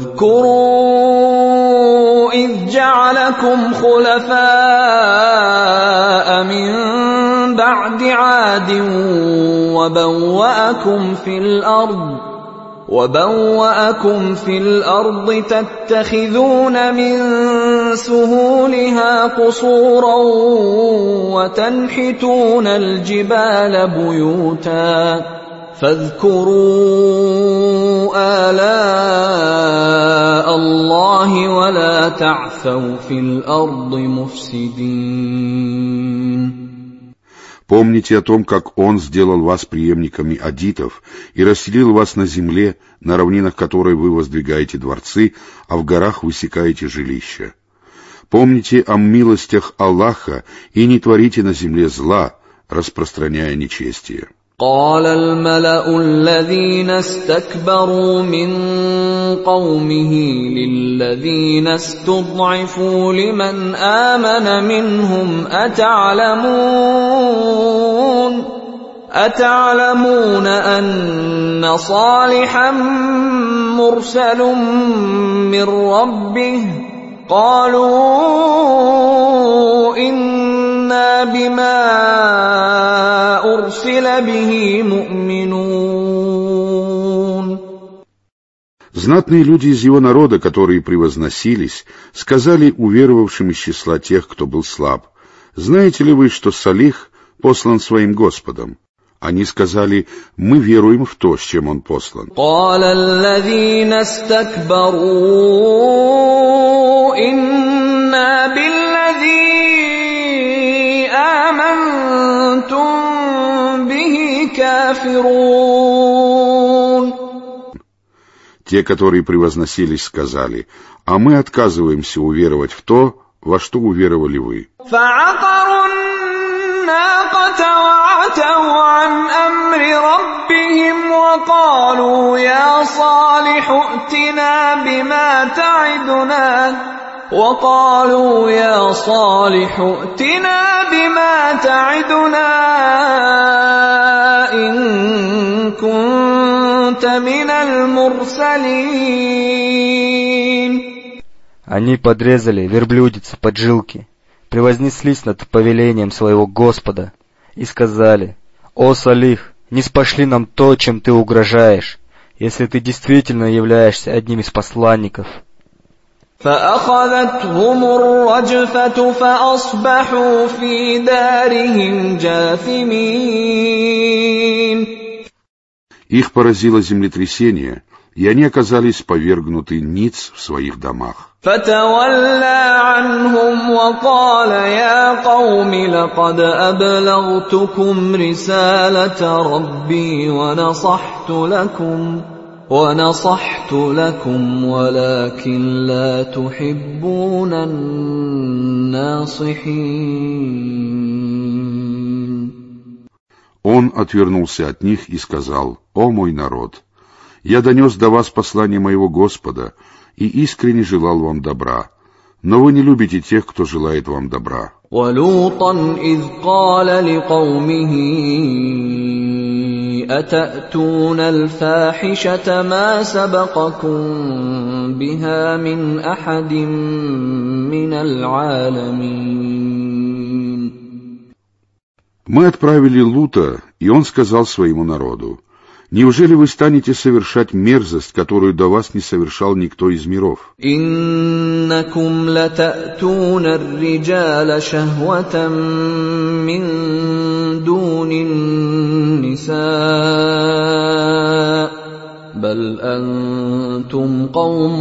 إذ جعلكم خلفاء من بعد عاد وبوأكم في الأرض وبوأكم في الأرض تتخذون من سهولها قصورا وتنحتون الجبال بيوتا فاذكروا آلاء الله ولا تعثوا في الأرض مفسدين. Помните о том, как Он сделал вас преемниками адитов и расселил вас на земле, на равнинах которой вы воздвигаете дворцы, а в горах высекаете жилища. Помните о милостях Аллаха и не творите на земле зла, распространяя нечестие. قال الملأ الذين استكبروا من قومه للذين استضعفوا لمن آمن منهم أتعلمون أتعلمون أن صالحا مرسل من ربه قالوا إنا بما أرسل به مؤمنون. Знатные люди из его народа, которые превозносились, сказали уверовавшим из числа тех, кто был слаб: «Знаете ли вы, что Салих послан своим Господом?» Они сказали: «Мы веруем в то, с чем он послан». قال الذين استكبروا إنا بالذي آمنتم به كافرون. Те, которые превозносились, сказали: «А мы отказываемся уверовать в то, во что уверовали вы». فعقروا الناقة وعتوا عن أمر ربهم وقالوا يا صالح ائتنا بما تعدنا وقالوا يا صالح ائتنا بما تعدنا إن كنت من المرسلين. Они подрезали верблюдицы поджилки, превознеслись над повелением своего Господа и сказали: «О Салих, ниспошли нам то, чем ты угрожаешь, если ты действительно являешься одним из посланников». فأخذتهم الرجفة فأصبحوا في دارهم جاثمين. Их поразило землетрясение, и они оказались повергнуты ниц в своих домах. فتولى عنهم وقال يا قوم لقد أبلغتكم رسالة ربي ونصحت لكم ونصحت لكم ولكن لا تحبون الناصحين. Он отвернулся от них и сказал: «О мой народ, я донес до вас послание моего Господа и искренне желал вам добра, но вы не любите тех, кто желает вам добра». وَلُوطًا إِذْ قَالَ لِقَوْمِهِ أَتَأْتُونَ الْفَاحِشَةَ مَا سَبَقَكُم بِهَا مِنْ أَحَدٍ مِنَ الْعَالَمِينَ. Мы отправили Лута, и он сказал своему народу: «Неужели вы станете совершать мерзость, которую до вас не совершал никто из миров? إِنَّكُمْ لَتَأْتُونَ الرِّجَالَ شَهْوَةً مِّن دُونِ النِّسَاءِ بَلْ أَنْتُمْ قَوْمٌ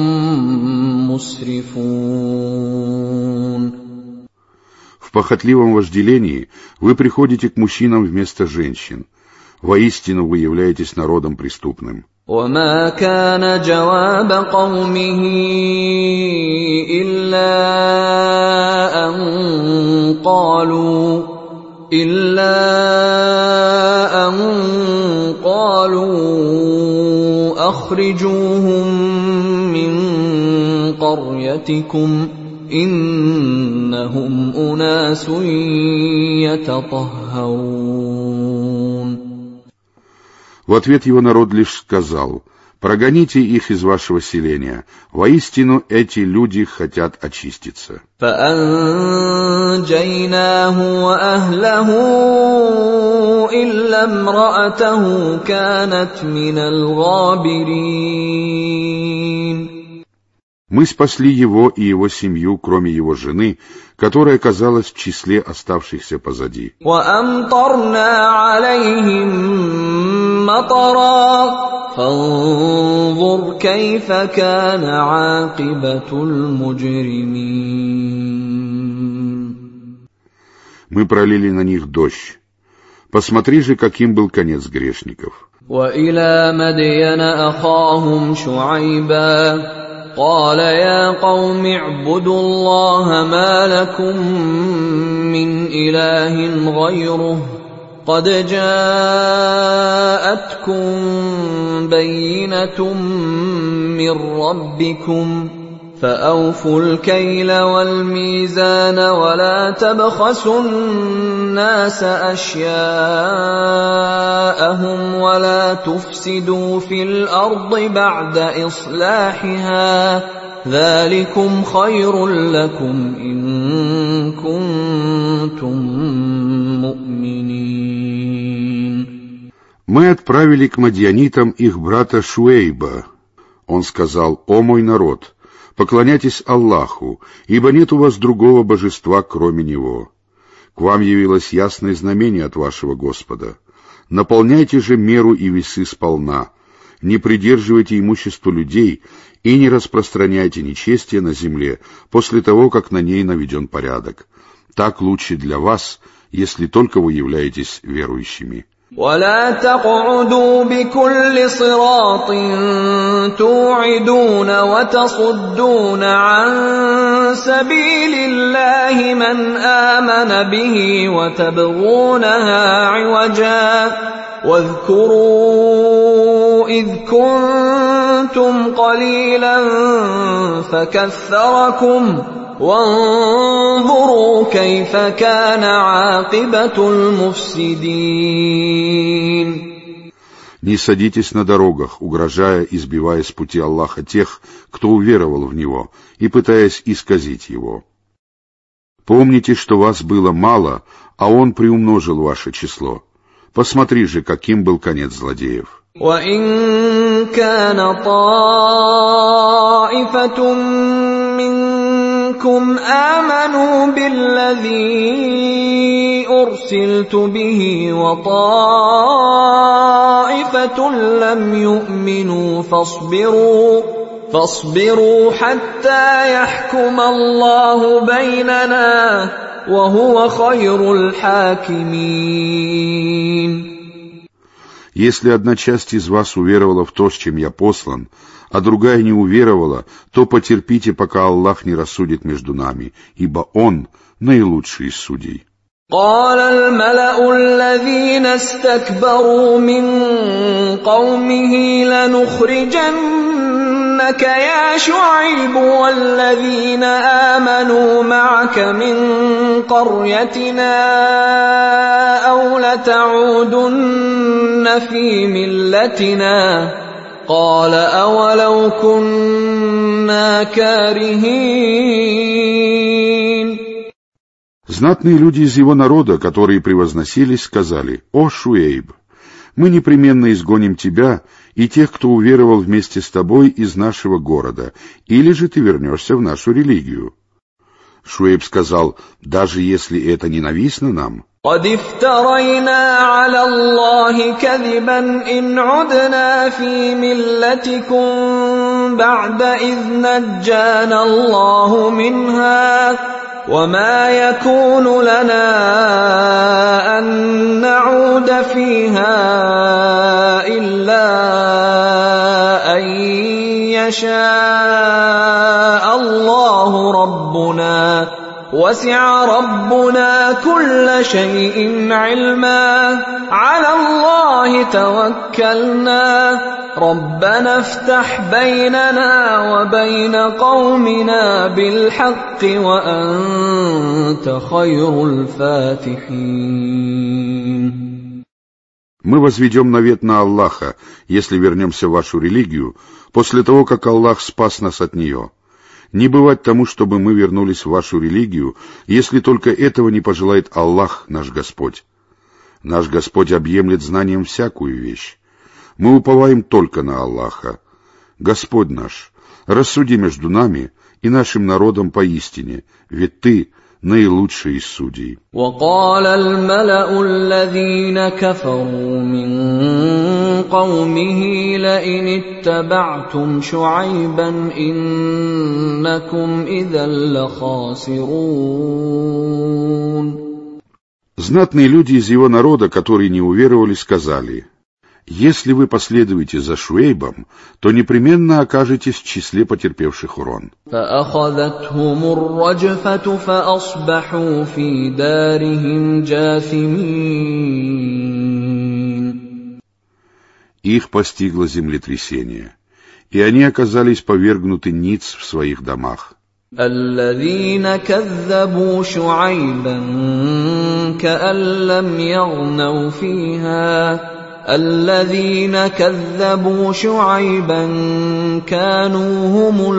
مُسْرِفُونَ». В похотливом вожделении вы приходите к мужчинам вместо женщин. Воистину вы являетесь народом преступным. وما كان جواب قومه إلا أن قالوا إلا أن قالوا أخرجوهم من قريتكم إنهم أناس يتطهرون. В ответ его народ лишь сказал: «Прогоните их из вашего селения. Воистину, эти люди хотят очиститься». فَأَنْجَيْنَاهُ وَأَهْلَهُ إِلَّا امْرَأَتَهُ كَانَتْ مِنَ الْغَابِرِينَ. Мы спасли его и его семью, кроме его жены, которая оказалась в числе оставшихся позади. وَأَمْطَرْنَا عَلَيْهِمْ مَطَرًا فَانظُرْ كَيْفَ كَانَ عَاقِبَةُ الْمُجْرِمِينَ. Мы пролили на них дождь. Посмотри же, каким был конец грешников. وَإِلَى مَدْيَنَ أَخَاهُمْ شُعَيْبًا قال يا قوم اعبدوا الله ما لكم من إله غيره قد جاءتكم بينة من ربكم فأوفوا الكيل والميزان ولا تبخسوا الناس أشياءهم ولا تفسدوا في الأرض بعد إصلاحها ذلكم خير لكم إن كنتم مؤمنين. Мы отправили к мадьянитам их брата Шуэйба. Он сказал: «О мой народ, поклоняйтесь Аллаху, ибо нет у вас другого божества, кроме Него. К вам явилось ясное знамение от вашего Господа. Наполняйте же меру и весы сполна, не придерживайте имущество людей и не распространяйте нечестие на земле после того, как на ней наведен порядок. Так лучше для вас, если только вы являетесь верующими». ولا تقعدوا بكل صراط توعدون وتصدون عن سبيل الله من آمن به وتبغونها عوجا واذكروا إذ كنتم قليلا فكثركم وانظروا كيف كان عاقبة المفسدين. Не садитесь на дорогах, угрожая и сбивая с пути Аллаха тех, кто уверовал в Него, и пытаясь исказить Его. Помните, что вас было мало, а Он приумножил ваше число. Посмотри же, каким был конец злодеев. وَإِن كَانَ طَائِفَةٌ مِّنكُمْ آمَنُوا بِالَّذِي أُرْسِلْتُ بِهِ وَطَائِفَةٌ لَّمْ يُؤْمِنُوا فَاصْبِرُوا فَاصْبِرُوا حَتَّى يَحْكُمَ اللَّهُ بَيْنَنَا وَهُوَ خَيْرُ الْحَاكِمِينَ. Если одна часть из вас уверовала в то, с чем я послан, а другая не уверовала, то потерпите, пока Аллах не рассудит между нами, ибо Он наилучший из судей. قال الملأ الذين استكبروا من قومه لنخرجنك يا شعيب والذين آمنوا معك من قريتنا أو لتعودن في ملتنا قال أولو كنا كارهين. Знатные люди из его народа, которые превозносились, сказали: «О, Шуэйб, мы непременно изгоним тебя и тех, кто уверовал вместе с тобой из нашего города, или же ты вернешься в нашу религию». Шуэйб сказал: «Даже если это ненавистно нам». قد افترينا على الله كذبا إن عدنا في ملتكم بعد إذ نجانا الله منها وما يكون لنا أن نعود فيها إلا أن يشاء الله ربنا وسع ربنا كل شيء علما على الله توكلنا ربنا افتح بيننا وبين قومنا بالحق وأنت خير الفاتحين. Мы возведем навет на Аллаха, если вернемся в вашу религию, после того, как Аллах спас нас от нее. Не бывать тому, чтобы мы вернулись в вашу религию, если только этого не пожелает Аллах, наш Господь. Наш Господь объемлет знанием всякую вещь. Мы уповаем только на Аллаха. Господь наш, рассуди между нами и нашим народом поистине, ведь Ты наилучший из судей. وقال الملأ الذين كفروا من قومه لئن اتبعتم شعيبا إنكم إذا لخاسرون. Знатные люди из его народа, которые не уверовали, сказали: «Если вы последуете за Шуэйбом, то непременно окажетесь в числе потерпевших урон». فأخذتهم الرجفة فأصبحوا في دارهم جاثمين. Их постигло землетрясение, и они оказались повергнуты ниц в своих домах. الذين كذبوا شعيبا كأن لم يغنوا فيها الذين كذبوا شعيبا كانوا هم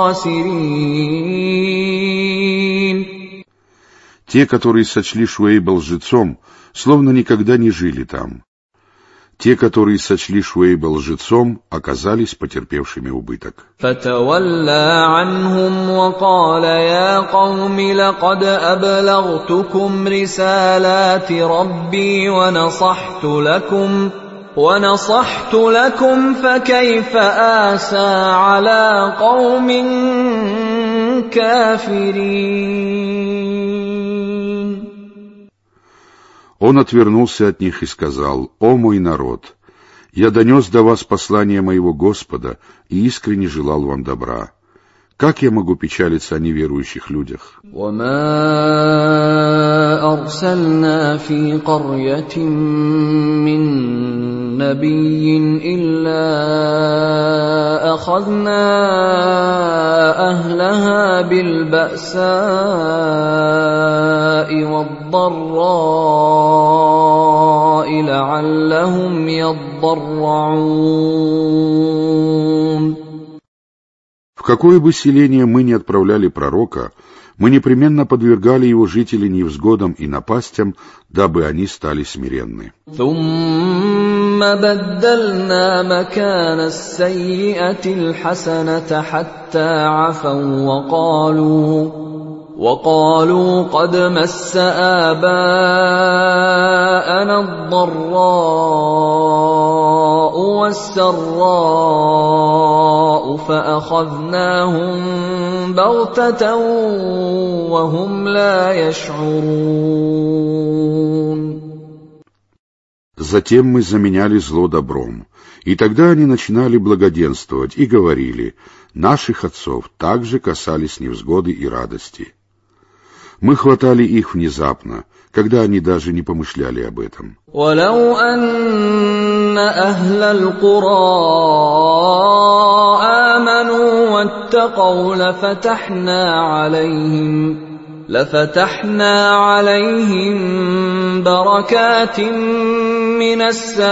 الخاسرين. Те, которые сочли Шуэйба лжецом, словно никогда не жили там. Те, которые сочли Шуэйба лжецом, оказались потерпевшими убыток. فتولى عنهم وقال يا قوم لقد أبلغتكم رسالات ربي ونصحت لكم ونصحت لكم فكيف آسى على قوم كافرين. Он отвернулся от них и сказал: «О мой народ, я донес до вас послание моего Господа и искренне желал вам добра. Как я могу печалиться о неверующих людях?» وما أرسلنا في قرية من نبي إلا أخذنا أهلها بالبأساء والضراء لعلهم يضرعون. В какое бы селение мы ни отправляли пророка, Мы непременно подвергали его жителей невзгодам и напастям, дабы они стали смиренны. ثم بدلنا مكان السيئة الحسنة حتى عفوا وقالوا وقالوا قد مس آباءنا الضراء والسراء فأخذناهم بغتة وهم لا يشعرون. Затем мы заменяли зло добром, и тогда они начинали благоденствовать и говорили: наших отцов также касались невзгоды и радости. Мы хватали их внезапно, когда они даже не помышляли об этом. وَلَوْ أَنَّ أَهْلَ الْقُرَىٰ آمَنُوا وَاتَّقَوْا لَفَتَحْنَا عَلَيْهِمْ لفتحنا عليهم بركات من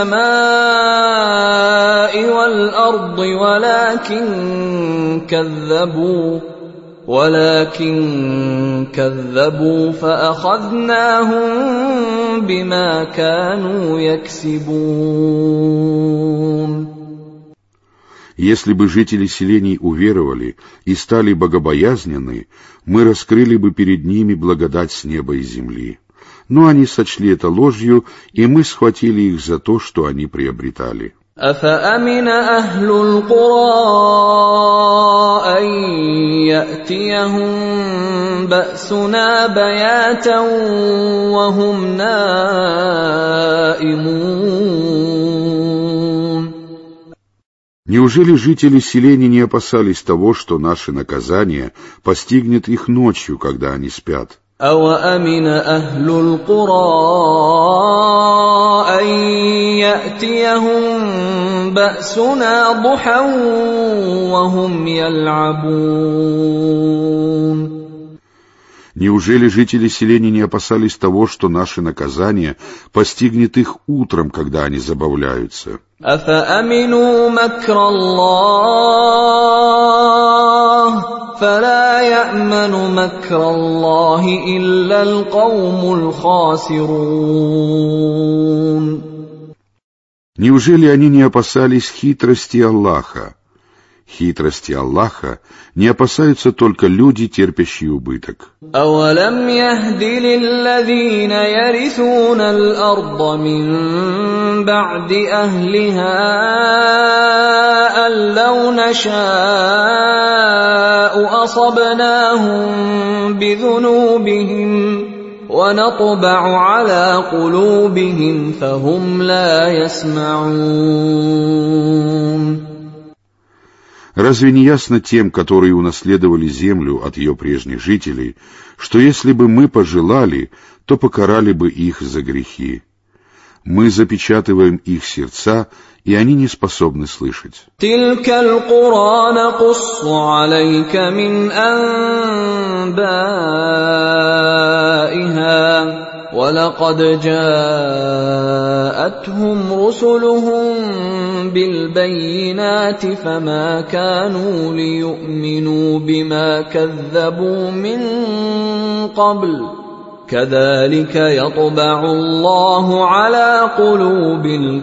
السماء والأرض ولكن كذبوا ولكن كذبوا فأخذناهم بما كانوا يكسبون. Если бы жители селений уверовали и стали богобоязненны, мы раскрыли бы перед ними благодать с неба и земли. Но они сочли это ложью, и мы схватили их за то, что они приобретали. أَفَأَمِنَ أَهْلُ الْقُرَىٰ أَن يَأْتِيَهُم بَأْسُنَا بَيَاتًا وَهُمْ نَائِمُونَ. Неужели жители селений не опасались того, что наше наказание постигнет их ночью, когда они спят? أَوَأَمِنَ أَهْلُ الْقُرَىٰ أَن يَأْتِيَهُم بَأْسُنَا ضُحًى وَهُمْ يَلْعَبُونَ. Неужели жители селений не опасались того, что наше наказание постигнет их утром, когда они забавляются? أَفَأَمِنُوا مَكْرَ اللَّهِ فَلَا يَأْمَنُ مَكْرَ اللَّهِ إِلَّا الْقَوْمُ الْخَاسِرُونَ. Неужели они не опасались хитрости Аллаха? Хитрости Аллаха не опасаются только люди, терпящие убыток. أَوَلَمْ يَهْدِ لِلَّذِينَ يَرِثُونَ الْأَرْضَ مِن بَعْدِ أَهْلِهَا أَن لَّوْ نَشَاءُ أَصَبْنَاهُم بِذُنُوبِهِمْ وَنَطْبَعُ عَلَىٰ قُلُوبِهِمْ فَهُمْ لَا يَسْمَعُونَ. Разве не ясно тем, которые унаследовали землю от ее прежних жителей, что если бы мы пожелали, то покарали бы их за грехи? Мы запечатываем их сердца, и они не способны слышать. تِلْكَ الْقُرَىٰ نَقُصُّ عَلَيْكَ مِنْ أَنبَائِهَا وَلَقَدْ جَاءَتْهُمْ رُسُلُهُم بِالْبَيِّنَاتِ فَمَا كَانُوا لِيُؤْمِنُوا بِمَا كَذَّبُوا مِن قَبْلُ كَذَلِكَ يَطْبَعُ اللَّهُ عَلَىٰ قُلُوبِ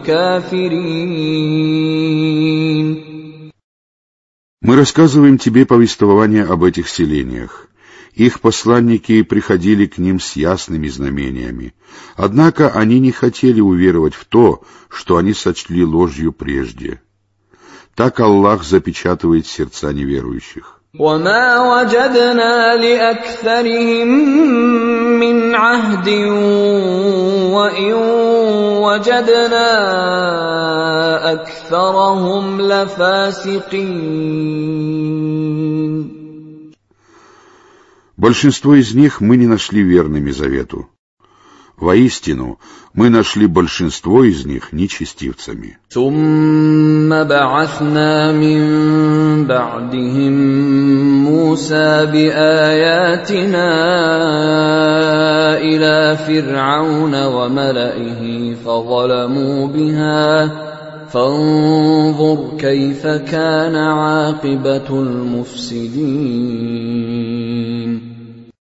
الْكَافِرِينَ. Мы рассказываем тебе повествование об этих селениях. Их посланники приходили к ним с ясными знамениями. Однако они не хотели уверовать в то, что они сочли ложью прежде. Так Аллах запечатывает сердца неверующих. وَمَا وَجَدْنَا لِأَكْثَرِهِم مِّنْ عَهْدٍ وَإِن وَجَدْنَا أَكْثَرَهُمْ لَفَاسِقِينَ. Большинство из них мы не нашли верными завету. Воистину, мы нашли большинство из них нечестивцами. ثُمَّ بَعَثْنَا مِن بَعْدِهِم مُّوسَىٰ بِآيَاتِنَا إِلَىٰ فِرْعَوْنَ وَمَلَئِهِ فَظَلَمُوا بِهَا فَانظُرْ كَيْفَ كَانَ عَاقِبَةُ الْمُفْسِدِينَ.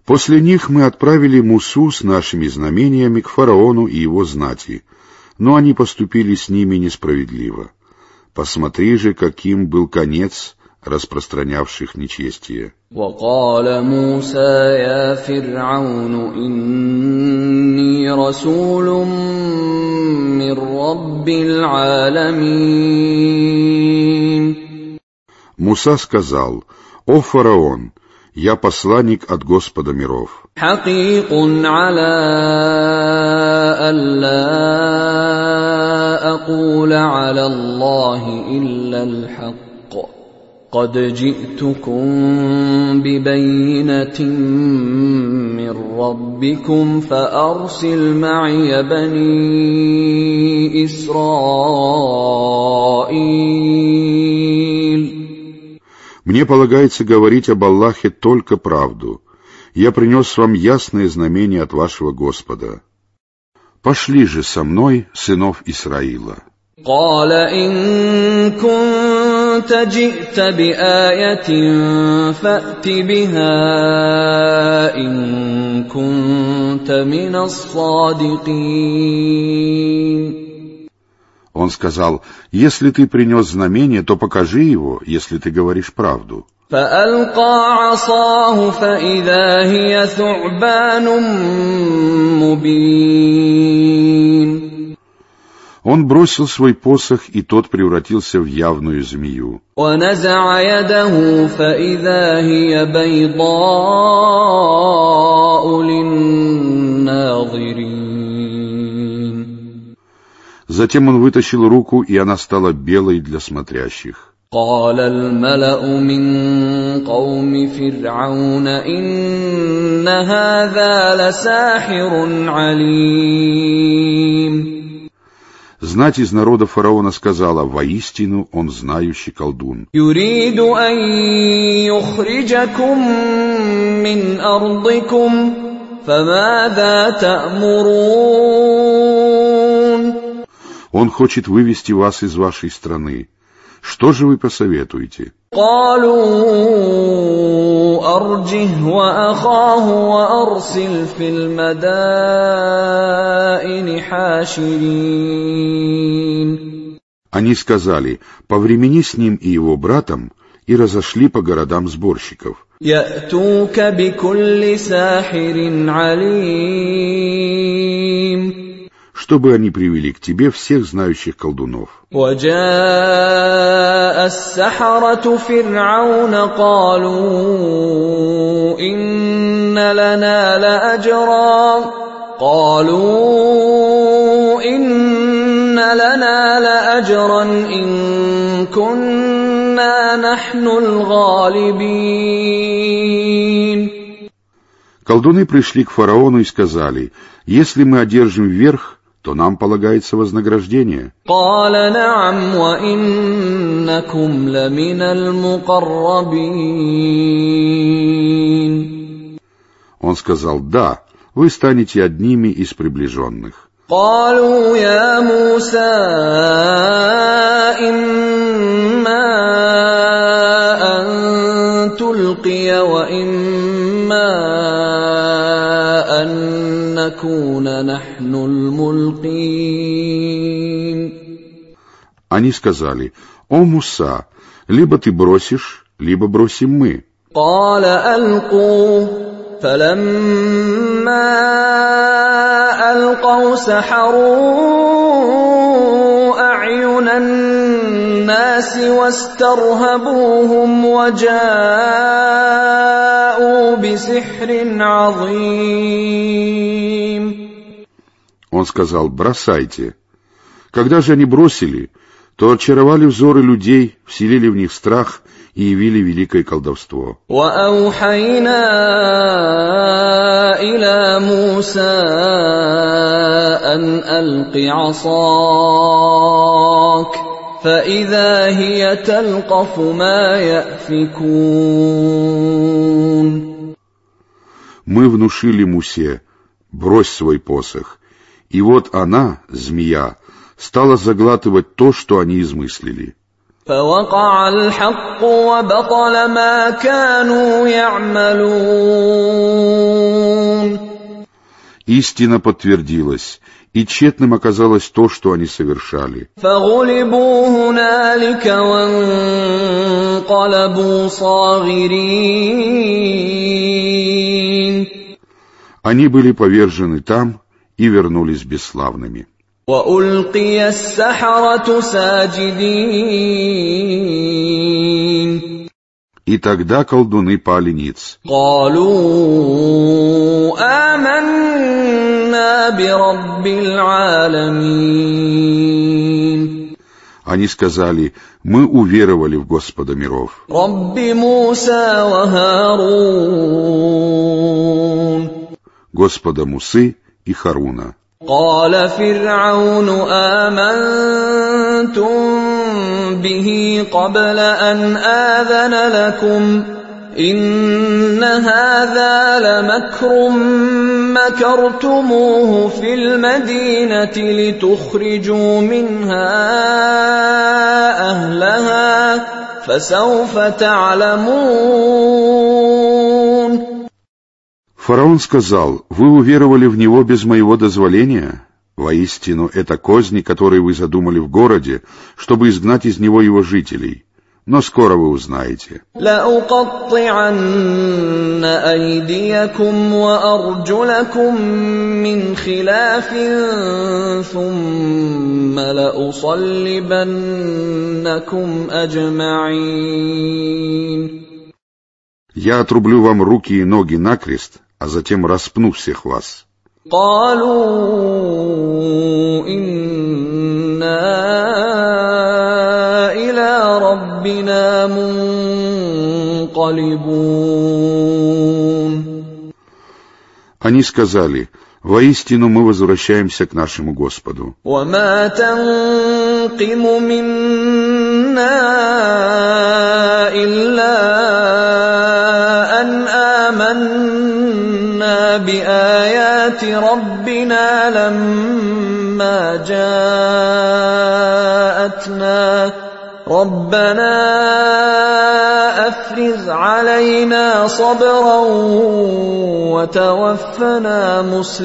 После них мы отправили Мусу с нашими знамениями к фараону и его знати, но они поступили с ними несправедливо. Посмотри же, каким был конец распространявших нечестие. وقال موسى يا فرعون إني رسول من رب العالمين. Муса сказал: «О фараон, я посланник от Господа миров. حقيق على ألا أقول على الله إلا الحق قد جئتكم ببينة من ربكم فأرسل معي بني إسرائيل. Мне полагается говорить об Аллахе только правду. Я принес вам ясное знамение от вашего Господа. Пошли же со мной сынов Исраила». قال إن كنت جئت بآية فأت بها إن كنت من الصادقين. Он сказал: «Если ты принес знамение, то покажи его, если ты говоришь правду». فألقى عصاه فإذا هي ثعبان مبين. Он бросил свой посох, и тот превратился в явную змею. ونزع يده فإذا هي بيضاء للناظرين. Затем он вытащил руку, и она стала белой для смотрящих. قال الملأ من قوم فرعون إن هذا لساحر عليم. Знать из народа фараона сказала: «Воистину он знающий колдун». يريد أن يخرجكم من أرضكم فماذا تأمرون. Он хочет вывести вас из вашей страны. Что же вы посоветуете? قالوا أرجه وأخاه وأرسل في المدائن حاشرين. Они сказали: «Повремени с ним и его братом», и разошли по городам сборщиков. يأتوك بكل ساحر عليم. Чтобы они привели к тебе всех знающих колдунов. وجاء السحرة فرعون قالوا إن لنا لأجرا قالوا إن لنا لأجرا إن كنا نحن الغالبين. Колдуны пришли к фараону и сказали: «Если мы одержим верх, то нам полагается вознаграждение». قال نعم وإنكم لمن المقربين. Он сказал: «Да, вы станете одними из приближенных». قالوا يا موسى إما أن تلقي وإما أن نكون نحن الملقين. Они сказали: «О Муса, либо ты бросишь, либо бросим мы». قال ألقوا فلما ألقوا سحروا أعين الناس واسترهبوهم وجاءوا بسحر عظيم. Он сказал: «Бросайте». Когда же они бросили, то очаровали взоры людей, вселили в них страх и явили великое колдовство. وأوحينا إلى موسى أن ألق عصاك فإذا هي تلقف ما يأفكون. Мы внушили Мусе: «Брось свой посох». И вот она, змея, стала заглатывать то, что они измыслили. فوقع الحق وبطل ما كانوا يعملون. Истина подтвердилась, и тщетным оказалось то, что они совершали. فغلبوا هنالك وانقلبوا صاغرين. Они были повержены там и вернулись бесславными. وألقي السحرة ساجدين. И тогда колдуны пали ниц. قالوا آمنا برب العالمين. Они сказали: мы уверовали в Господа миров. رب موسى وهارون. Господа Мусы и Харуна. قال فرعون آمنتم به قبل أن آذن لكم إن هذا لمكر مكرتموه في المدينة لتخرجوا منها أهلها فسوف تعلمون. Фараон сказал: вы уверовали в него без моего дозволения? Воистину, это козни, которые вы задумали в городе, чтобы изгнать из него его жителей. Но скоро вы узнаете. لأقطعن أيديكم وأرجلكم من خلاف ثم لأصلبنكم أجمعين. Я отрублю вам руки и ноги накрест, а затем распну всех вас. قالوا إنا إلى ربنا منقلبون. Они сказали: воистину мы возвращаемся к нашему Господу. وما تنقم منا إلا أن آمنا بآيات ربنا لما جاءتنا ربنا أفرغ علينا صبرا وتوفنا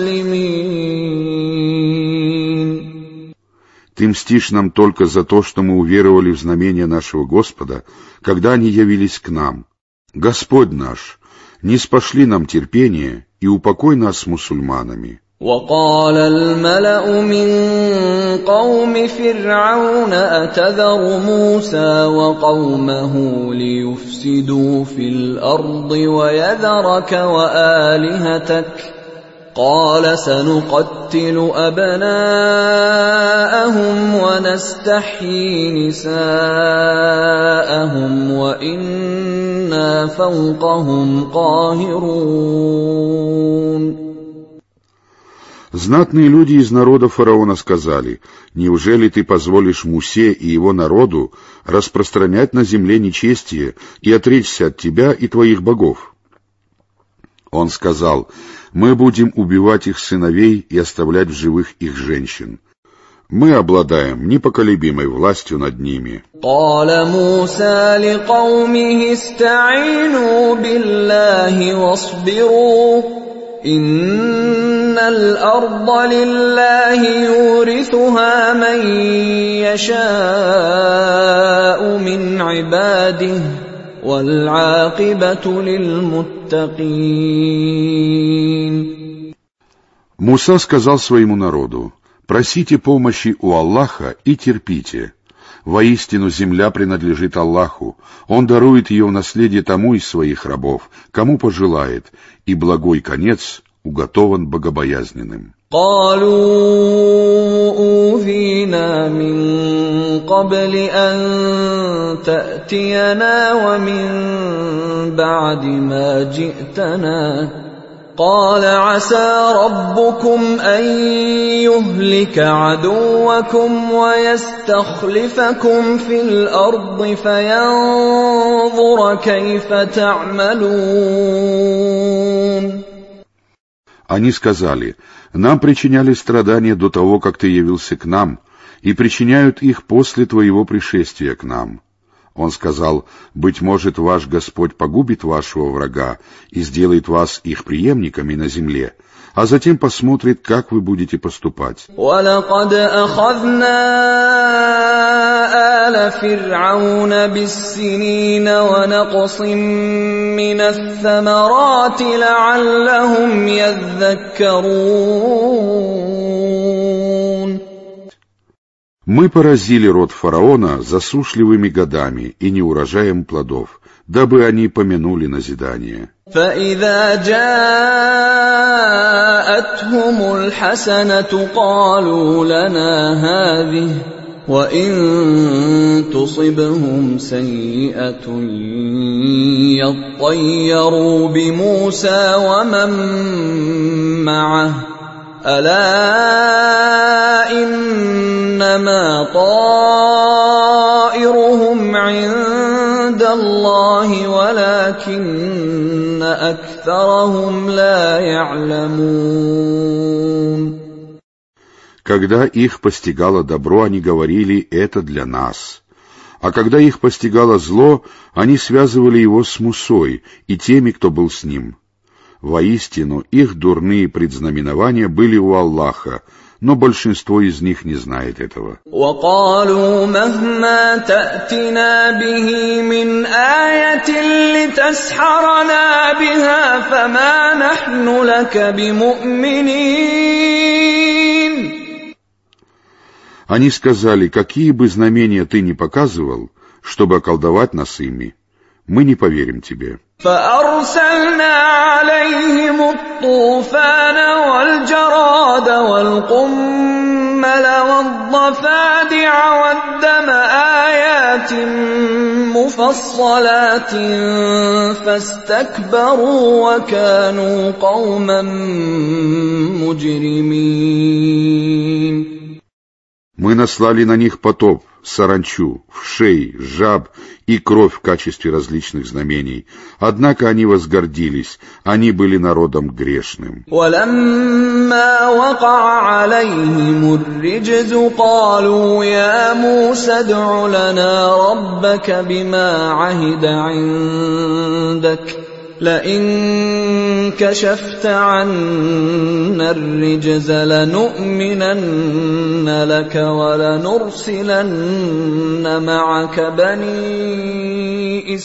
مسلمين. Ты мстишь нам только за то, что мы уверовали в знамения нашего Господа, когда они явились к нам. Господь наш, ниспошли нам терпение и упокой нас мусульманами. وقال الملأ من قوم فرعون أتذر موسى وقومه ليفسدوا في الأرض ويذرك وآلهتك قال سنقتل أبناءهم ونستحيي نساءهم وإنا فوقهم قاهرون. Знатные люди из народа фараона сказали: неужели ты позволишь Мусе и его народу распространять на земле нечестие и отречься от тебя и твоих богов? Он сказал: мы будем убивать их сыновей и оставлять в живых их женщин. Мы обладаем непоколебимой властью над ними. قال موسى لقومه استعينوا بالله واصبروا إن الأرض لله يورثها من يشاء من عباده والعاقبة للمتقين. Муса сказал своему народу: просите помощи у Аллаха и терпите. Воистину земля принадлежит Аллаху, Он дарует ее в наследие тому из своих рабов, кому пожелает, и благой конец уготован богобоязненным. قالوا أوذينا من قبل أن تأتينا ومن بعد ما جئتنا قال عسى ربكم أن يهلك عدوكم ويستخلفكم في الأرض فينظر كيف تعملون. Они сказали: нам причиняли страдания до того, как ты явился к нам, и причиняют их после твоего пришествия к нам. Он сказал: «Быть может, ваш Господь погубит вашего врага и сделает вас их преемниками на земле, а затем посмотрит, как вы будете поступать». وَلَقَدْ أَخَذْنَا آلَ فِرْعَوْنَ بِالسِّنِينَ وَنَقْصٍ مِّنَ الثَّمَرَاتِ لَعَلَّهُمْ يَذَّكَّرُونَ. Мы поразили род фараона засушливыми годами и неурожаем плодов, дабы они помянули назидание. فَإِذَا جَاءَتْهُمُ الْحَسَنَةُ قَالُوا لَنَا هَٰذِهِ وَإِن تُصِبْهُمْ سَيِّئَةٌ يَطَّيَّرُوا بِمُوسَىٰ وَمَن مَّعَهُ أَلَا إِنَّمَا طَائِرُهُمْ عِندَ اللَّهِ وَلَٰكِنَّ أَكْثَرَهُمْ لَا يَعْلَمُونَ. Когда их постигало добро, они говорили: «Это для нас». А когда их постигало зло, они связывали его с Мусой и теми, кто был с ним. Воистину, их дурные предзнаменования были у Аллаха, но большинство из них не знает этого. وَقَالُوا مَهْمَا تَأْتِنَا بِهِ مِنْ آيَةٍ لِتَسْحَرَنَا بِهَا فَمَا نَحْنُ لَكَ بِمُؤْمِنِينَ. Они сказали: «Какие бы знамения ты ни показывал, чтобы околдовать нас ими, мы не поверим тебе». فَأَرْسَلْنَا عَلَيْهِمُ الطُّوفَانَ وَالْجَرَادَ وَالْقُمَّلَ وَالضَّفَادِعَ وَالدَّمَ آيَاتٍ مُفَصَّلَاتٍ فَاسْتَكْبَرُوا وَكَانُوا قَوْمًا مُجْرِمِينَ. Мы наслали на них потоп, саранчу, вшей, жаб и кровь в качестве различных знамений. Однако они возгордились, они были народом грешным. وَلَمَّا وَقَعَ عَلَيْهِمُ الرِّجْزُ قَالُوا يَا مُوسَى ادْعُ لَنَا رَبَّكَ بِمَا عَهِدَ عِندَكَ لَئِن كَشَفْتَ عَنَّا الرِّجْزَ لَنُؤْمِنَنَّ لَكَ وَلَنُرْسِلَنَّ مَعَكَ بَنِي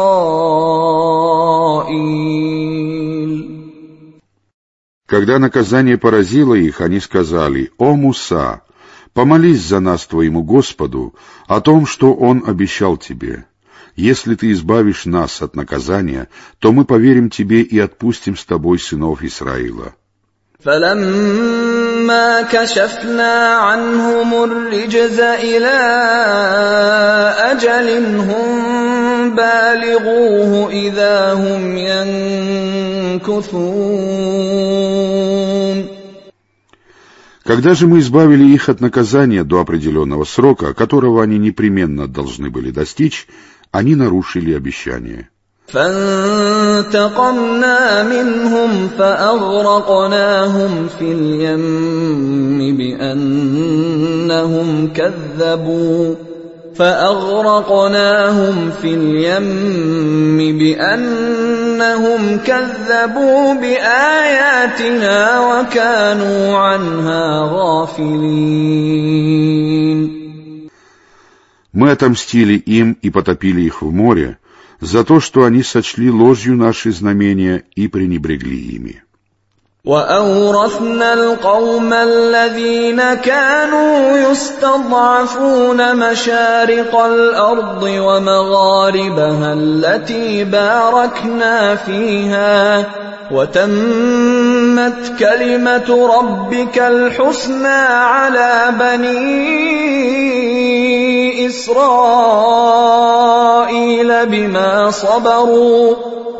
إِسْرَائِيلَ. Когда наказание поразило их, они сказали: «О Муса, помолись за нас твоему Господу о том, что Он обещал тебе. Если ты избавишь нас от наказания, то мы поверим тебе и отпустим с тобой сынов Исраила». فَلَمَّا كَشَفْنَا عَنْهُمُ الرِّجْزَ إِلَىٰ أَجَلٍ هُم بَالِغُوهُ إِذَا هُمْ يَنكُثُونَ. Когда же мы избавили их от наказания до определенного срока, которого они непременно должны были достичь, они нарушили обещание. فَانْتَقَمْنَا مِنْهُمْ فَأَغْرَقْنَاهُمْ فِي الْيَمِّ بِأَنَّهُمْ كَذَّبُوا فَأَغْرَقْنَاهُمْ فِي الْيَمِّ بِأَنَّهُمْ كَذَّبُوا بِآيَاتِنَا وَكَانُوا عَنْهَا غَافِلِينَ. Мы отомстили им и потопили их в море за то, что они сочли ложью наши знамения и пренебрегли ими. وَأَوْرَثْنَا الْقَوْمَ الَّذِينَ كَانُوا يُسْتَضْعَفُونَ مَشَارِقَ الْأَرْضِ وَمَغَارِبَهَا الَّتِي بَارَكْنَا فِيهَا وَتَمَّتْ كَلِمَةُ رَبِّكَ الْحُسْنَى عَلَى بَنِي إِسْرَائِيلَ بِمَا صَبَرُوا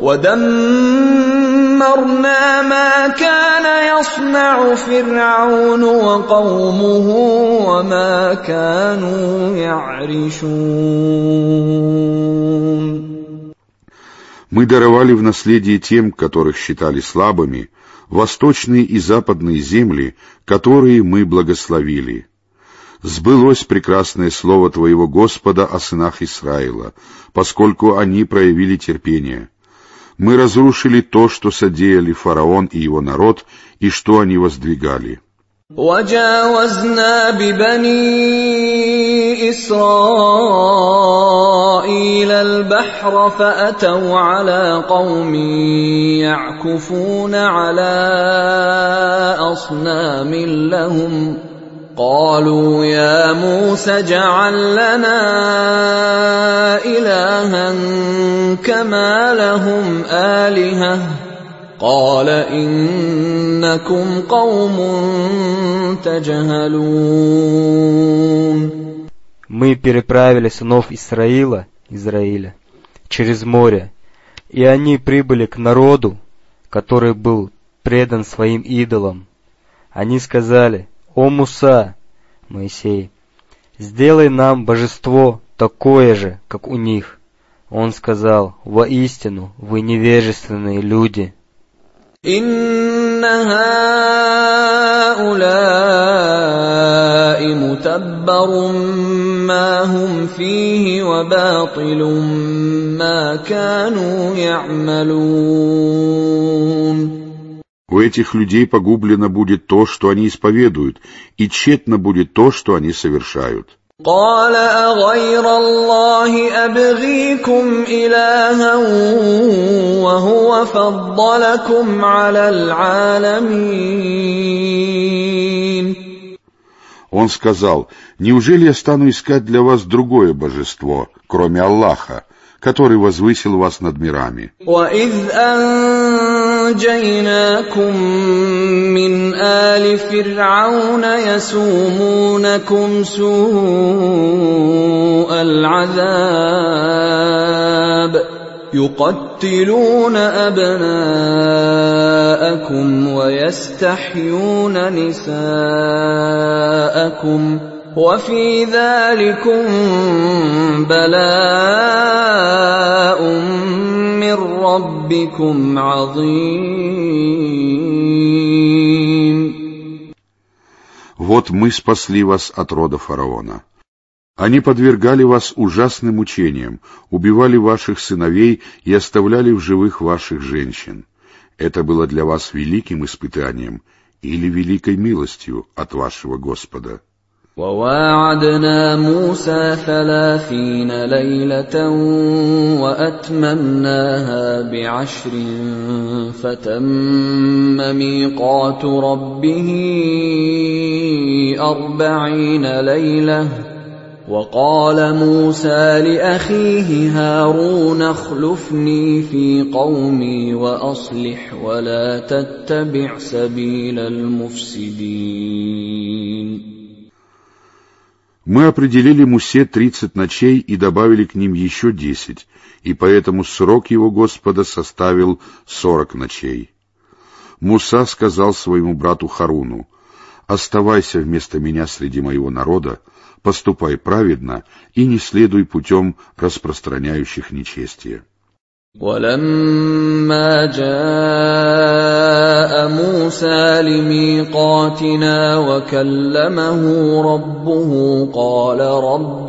وَدَمَّرْنَا مَا كَانَ يَصْنَعُ فِرْعَوْنُ وَقَوْمُهُ وَمَا كَانُوا يَعْرِشُونَ. Мы даровали в наследие тем, которых считали слабыми, восточные и западные земли, которые мы благословили. Сбылось прекрасное слово Твоего Господа о сынах Исраила, поскольку они проявили терпение. Мы разрушили то, что содеяли фараон и его народ, и что они воздвигали. وَجَاوَزْنَا بِبَنِي إِسْرَائِيلَ الْبَحْرَ فَأَتَوْا عَلَى قَوْمٍ يَعْكُفُونَ عَلَى أَصْنَامٍ لَّهُمْ قالوا يا موسى اجعل لنا إلها كما لهم آلهة قال إنكم قوم تجهلون. Мы переправили сынов Исраила, Израиля, через море, и они прибыли к народу, который был предан своим идолам. Они сказали: «О Муса, Моисей, сделай нам божество такое же, как у них». Он сказал: «Воистину, вы невежественные люди». «Инна хаулаи мутаббарун ма хум фихи ва батилун ма кану я'малун». У этих людей погублено будет то, что они исповедуют, и тщетно будет то, что они совершают. قال أغير الله أبغيكم إلها وهو فضلكم على العالمين. Он сказал: неужели я стану искать для вас другое божество, кроме Аллаха, который возвысил вас над мирами? وَإِذْ أَنْجَيْنَاكُمْ مِنْ آلِ فِرْعَوْنَ يَسُومُونَكُمْ سُوءَ الْعَذَابِ يُقَتِّلُونَ أَبْنَاءَكُمْ وَيَسْتَحْيُونَ نِسَاءَكُمْ وَفِي ذَلِكُمْ بَلَاءٌ مِّن رَّبِّكُمْ عَظِيمٌ. Вот мы спасли вас от рода фараона. Они подвергали вас ужасным мучениям, убивали ваших сыновей и оставляли в живых ваших женщин. Это было для вас великим испытанием или великой милостью от вашего Господа. وَوَاعَدْنَا مُوسَى ثَلَاثِينَ لَيْلَةً وَأَتْمَمْنَاهَا بِعَشْرٍ فَتَمَّ مِيقَاتُ رَبِّهِ أَرْبَعِينَ لَيْلَةً وَقَالَ مُوسَى لِأَخِيهِ هَارُونَ اخْلُفْنِي فِي قَوْمِي وَأَصْلِحْ وَلَا تَتَّبِعْ سَبِيلَ الْمُفْسِدِينَ. Мы определили Мусе тридцать ночей и добавили к ним еще десять, и поэтому срок его Господа составил сорок ночей. Муса сказал своему брату Харуну: «Оставайся вместо меня среди моего народа, поступай праведно и не следуй путем распространяющих нечестие». وَلَمَّا جَاءَ مُوسَى لِمِيقَاتِنَا وَكَلَّمَهُ رَبُّهُ قَالَ رَبِّ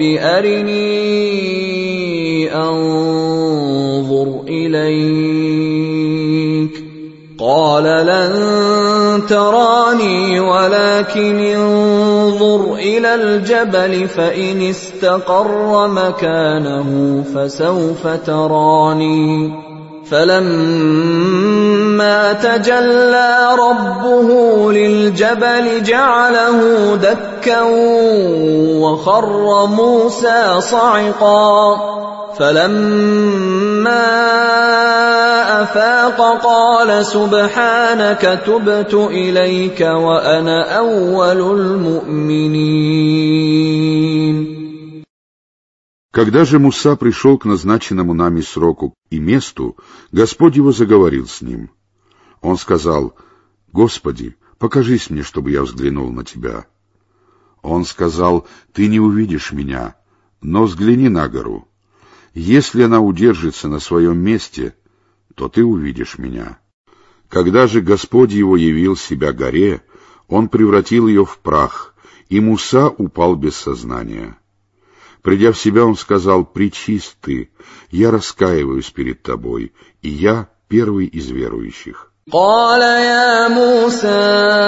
أَرِنِي أَنظُرْ إِلَيْكَ قَالَ لَن تَرَانِي وَلَكِنِ انظُرْ إِلَى الْجَبَلِ فَإِنِ اسْتَقَرَّ مَكَانَهُ فَسَوْفَ تَرَانِي فَلَمَّا تَجَلَّى رَبُّهُ لِلْجَبَلِ جَعَلَهُ دَكًّا وَخَرَّ مُوسَى صَعِقًا فَلَمَّا أَفَاقَ قَالَ سُبْحَانَكَ تُبْتُ إِلَيْكَ وَأَنَا أَوَّلُ الْمُؤْمِنِينَ. Когда же Муса пришел к назначенному нами сроку и месту, Господь его заговорил с ним. Он сказал: «Господи, покажись мне, чтобы я взглянул на тебя». Он сказал: «Ты не увидишь меня, но взгляни на гору. Если она удержится на своем месте, то ты увидишь меня». Когда же Господь его явил себя горе, он превратил ее в прах, И Муса упал без сознания. Придя в себя, он сказал: «Пречист ты, я раскаиваюсь перед тобой, и я первый из верующих». قال يا موسى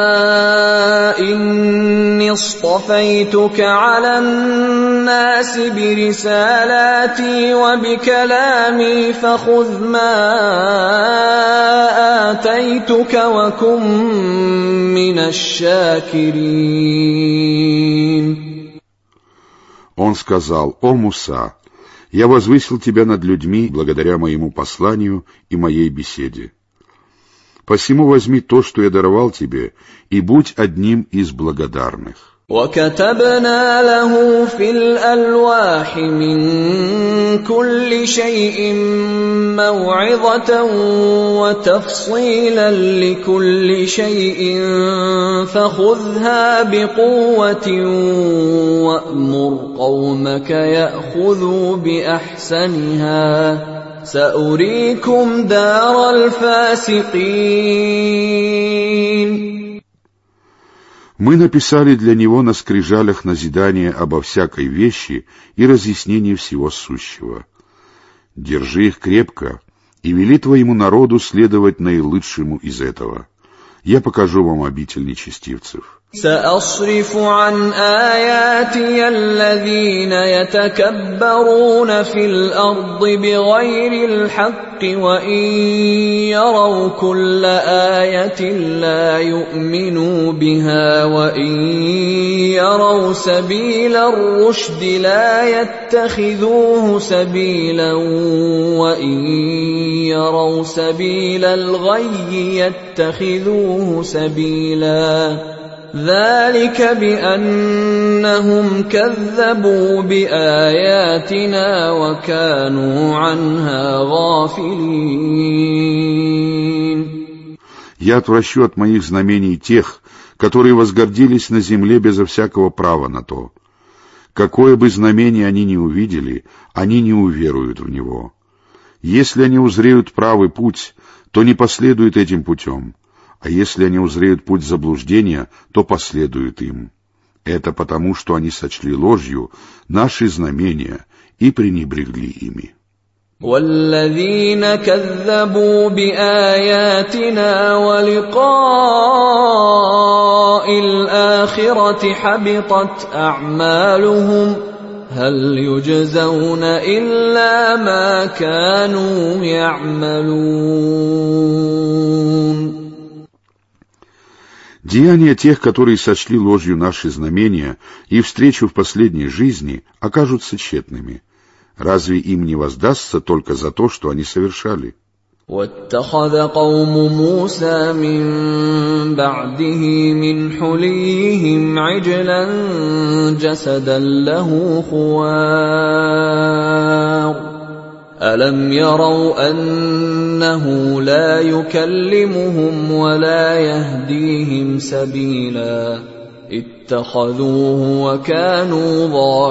إني اصطفيتك على الناس برسالاتي وبكلامي فخذ ما آتيتك وكن من الشاكرين. Он сказал: «О Муса, я возвысил тебя над людьми благодаря моему посланию и моей беседе. Посему возьми то, что я даровал тебе, и будь одним из благодарных». وكتبنا له في الألواح من كل شيء موعظة وتفصيلا لكل شيء فخذها بقوة وأمر قومك يأخذوا بأحسنها سأريكم دار الفاسقين. Мы написали для него на скрижалях назидание обо всякой вещи и разъяснение всего сущего. Держи их крепко и вели твоему народу следовать наилучшему из этого. Я покажу вам обитель нечестивцев. سأصرف عن آياتي الذين يتكبرون في الأرض بغير الحق وإن يروا كل آية لا يؤمنوا بها وإن يروا سبيل الرشد لا يتخذوه سبيلا وإن يروا سبيل الغي يتخذوه سبيلا ذلك بأنهم كذبوا بآياتنا وكانوا عنها غافلين. Я отвращу от моих знамений тех, которые возгордились на земле безо всякого права на то. Какое бы знамение они ни увидели, они не уверуют в него. Если они узреют правый путь, то не последуют этим путем. А если они узреют путь заблуждения, то последуют им. Это потому, что они сочли ложью наши знамения и пренебрегли ими. والذين كذبوا بآياتنا ولقاء الآخرة حبطت أعمالهم هل يجزون إلا ما كانوا يعملون. Деяния тех, которые сочли ложью наши знамения и встречу в последней жизни, окажутся тщетными. Разве им не воздастся только за то, что они совершали? واتخذ قوم موسى من بعده من حليهم عجلا جسدا له خوار ألم يروا أنه لا يكلمهم ولا يهديهم سبيلا اتخذوه وكانوا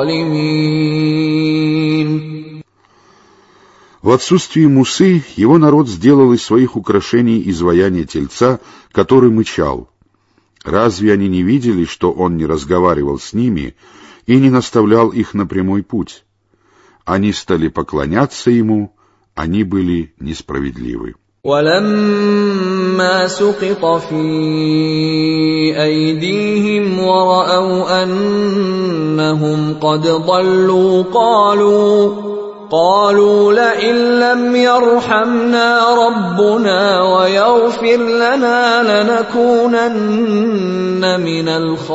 ظالمين. В отсутствие Мусы его народ сделал из своих украшений изваяние тельца, который мычал. Разве они не видели, что он не разговаривал с ними и не наставлял их на прямой путь? Они стали поклоняться ему, они были несправедливы. ولما سقط في أيديهم ورأوا أنهم قد ضلوا قالوا قالوا لئن لم يرحمنا ربنا ويغفر لنا لنكونن من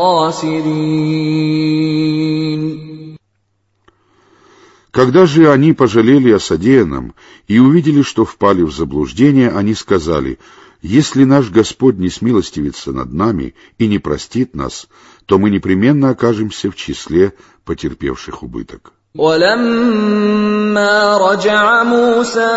الخاسرين. Когда же они пожалели о содеянном и увидели, что впали в заблуждение, они сказали: «Если наш Господь не смилостивится над нами и не простит нас, то мы непременно окажемся в числе потерпевших убыток». ولما رجع موسى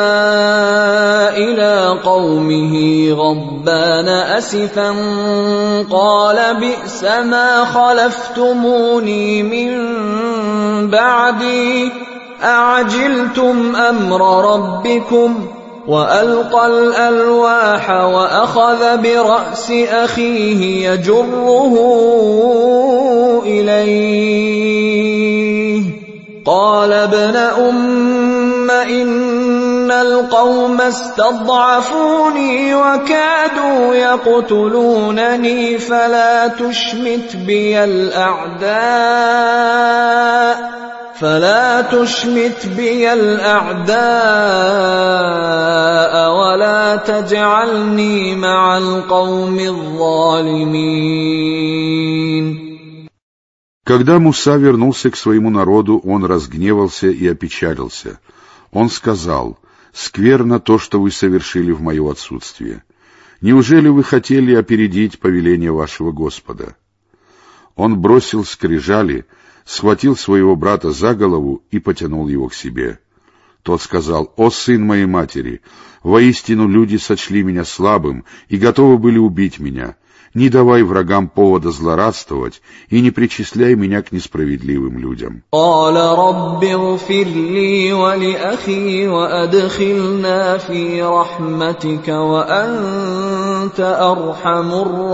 إلى قومه غضبان أسفا قال بئس ما خلفتموني من بعدي أعجلتم أمر ربكم وألقى الألواح وأخذ برأس أخيه يجره إليه قال ابن أم إن القوم استضعفوني وكادوا يقتلونني فلا تشمت بي الأعداء فلا تشمت بي الأعداء ولا تجعلني مع القوم الظالمين. Когда Муса вернулся к своему народу, он разгневался и опечалился. Он сказал: «Скверно то, что вы совершили в мое отсутствие. Неужели вы хотели опередить повеление вашего Господа?» Он бросил скрижали, схватил своего брата за голову и потянул его к себе. Тот сказал: «О, сын моей матери, воистину люди сочли меня слабым и готовы были убить меня. Не давай врагам повода злорадствовать и не причисляй меня к несправедливым людям». قال رب اغفر لي ولأخي وأدخلنا في رحمتك وأنت أرحم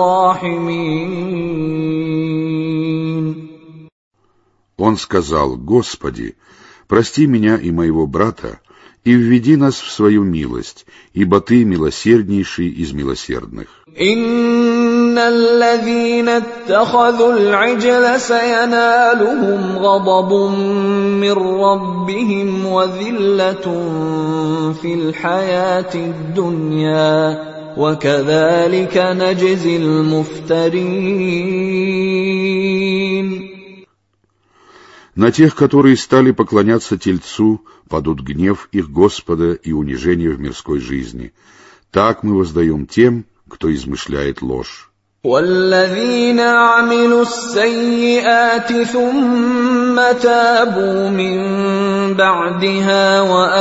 الراحمين. Он сказал: «Господи, прости меня и моего брата и введи нас в свою милость, ибо Ты милосерднейший из милосердных». إن الذين اتخذوا العجل سينالهم غضب من ربهم وذلة في الحياة الدنيا وكذلك نجزي المفترين. На тех, которые стали поклоняться Тельцу, падут гнев их Господа и унижение в мирской жизни. Так мы воздаем тем, кто измышляет ложь. والذين عملوا السيئات ثم تابوا من بعدها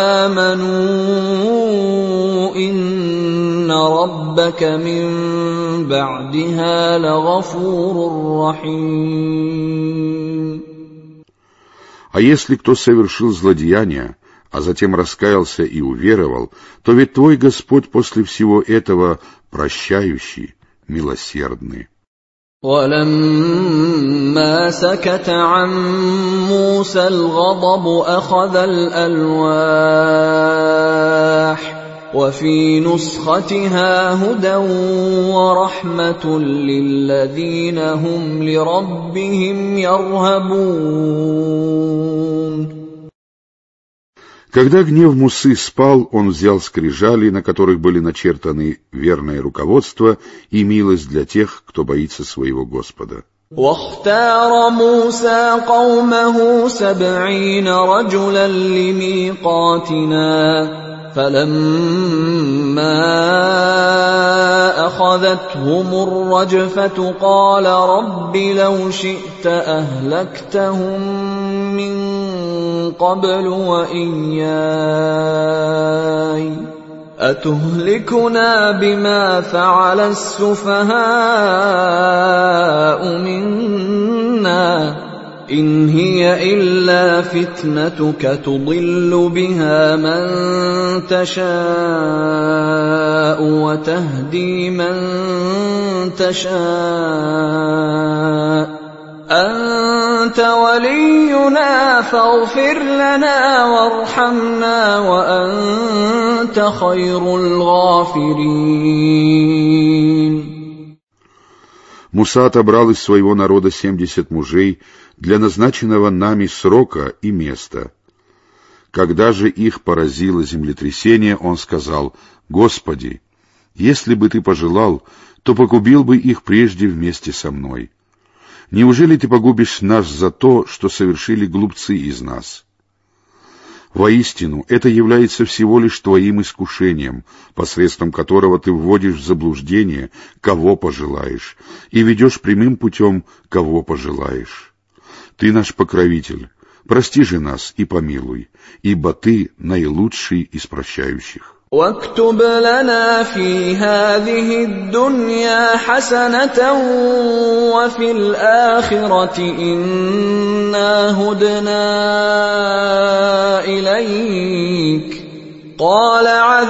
وآمنوا إن ربك من بعدها لغفور رحيم. А если кто совершил злодеяние, а затем раскаялся и уверовал, то ведь твой Господь после всего этого прощающий, милосердный. ولما سكت عن موسى الغضب أخذ الألواح وفي نسختها هدى ورحمة للذين هم لربهم يرهبون. Когда гнев Мусы спал, он взял скрижали, на которых были начертаны верное руководство и милость для тех, кто боится своего Господа. واختار موسى قومه سبعين رجلا لميقاتنا فلما أخذتهم الرجفة قال رب لو شئت أهلكتهم من قبل وإياي أتهلكنا بما فعل السفهاء منا إن هي إلا فتنتك تضل بها من تشاء وتهدي من تشاء أنت ولينا فاغفر لنا وارحمنا وأنت خير الغافرين. Муса отобрал из своего народа семьдесят мужей для назначенного нами срока и места. Когда же их поразило землетрясение, он сказал: «Господи, если бы Ты пожелал, то погубил бы их прежде вместе со мной. Неужели Ты погубишь нас за то, что совершили глупцы из нас? Воистину, это является всего лишь Твоим искушением, посредством которого Ты вводишь в заблуждение, кого пожелаешь, и ведешь прямым путем, кого пожелаешь. Ты наш покровитель, прости же нас и помилуй, ибо Ты наилучший из прощающих». واكتب لنا في هذه الدنيا حسنة وفي الآخرة إنا هدنا إليك قال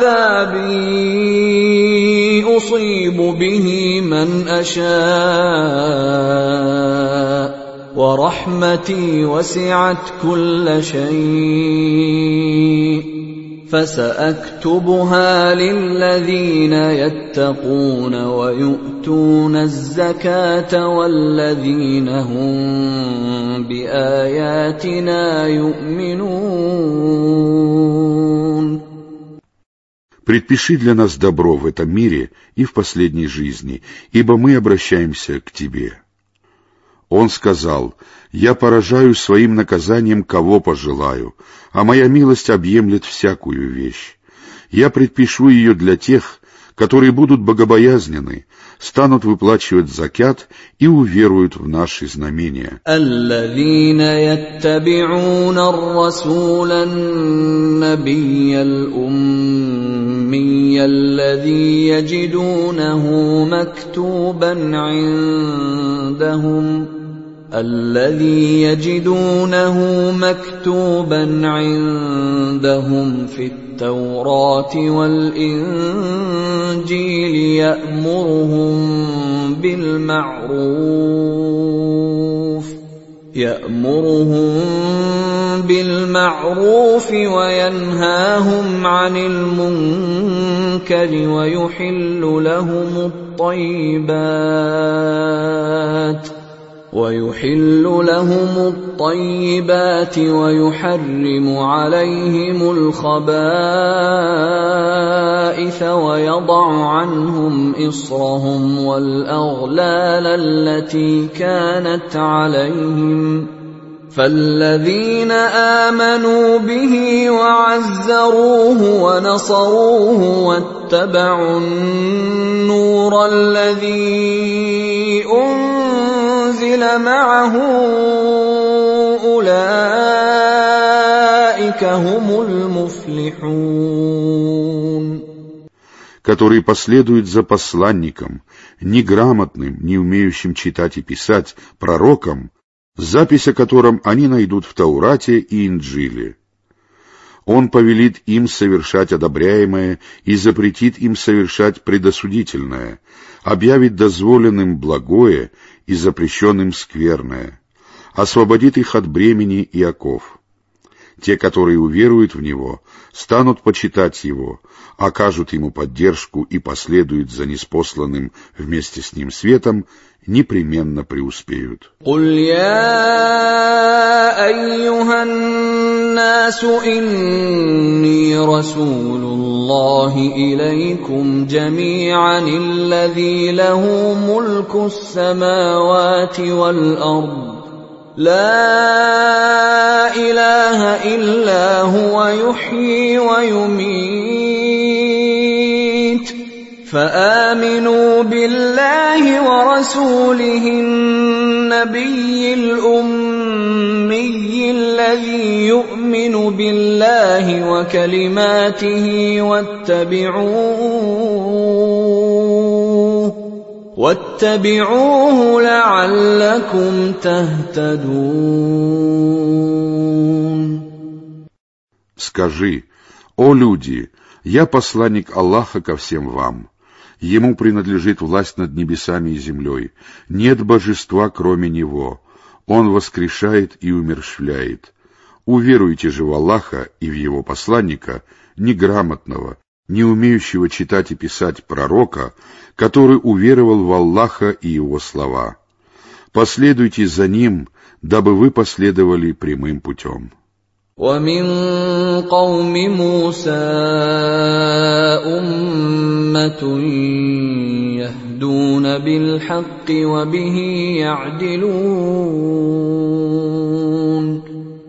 عذابي أصيب به من أشاء ورحمتي وسعت كل شيء فسأكتبها للذين يتقون ويؤتون الزكاة والذين هم بآياتنا يؤمنون. Предпиши для нас добро в этом мире и в последней жизни, ибо мы обращаемся к Тебе. Он сказал: «Я поражаю своим наказанием, кого пожелаю, а моя милость объемлет всякую вещь. Я предпишу ее для тех, которые будут богобоязнены, станут выплачивать закят и уверуют в наши знамения». الذين يتبعون الرسول النبي الأمي الذي يجدونه مكتوبا عندهم الذي يجدونه مكتوبا عندهم في التوراة والإنجيل يأمرهم بالمعروف يأمرهم بالمعروف وينهاهم عن المنكر ويحل لهم الطيبات ويحل لهم الطيبات ويحرم عليهم الخبائث ويضع عنهم إصرهم والأغلال التي كانت عليهم فالذين آمنوا به وعزروه ونصروه واتبعوا النور الذي أنزل معه أولئك هم المفلحون. Которые последуют за посланником, неграмотным, не умеющим читать и писать, пророком, запись о котором они найдут в Таурате и Инджиле. Он повелит им совершать одобряемое и запретит им совершать предосудительное, объявит дозволенным благое и запрещенным скверное, освободит их от бремени и оков. Те, которые уверуют в Него, станут почитать Его, окажут Ему поддержку и последуют за ниспосланным вместе с Ним светом, непременно преуспеют. قل يا أيها الناس إني رسول الله إليكم جميعا الذي له ملك السماوات والأرض لا إله إلا هو يحيي ويميت فآمنوا بالله ورسوله النبي الأمي الذي يؤمن بالله وكلماته واتبعوه واتبعوه لعلكم تهتدون. Скажи: «О люди, я посланник Аллаха ко всем вам. Ему принадлежит власть над небесами и землей. Нет божества, кроме Него. Он воскрешает и умерщвляет. Уверуйте же в Аллаха и в Его посланника, неграмотного, не умеющего читать и писать пророка, который уверовал в Аллаха и Его слова. Последуйте за Ним, дабы вы последовали прямым путем». ومن قوم موسى أمة يهدون بالحق وبه يعدلون.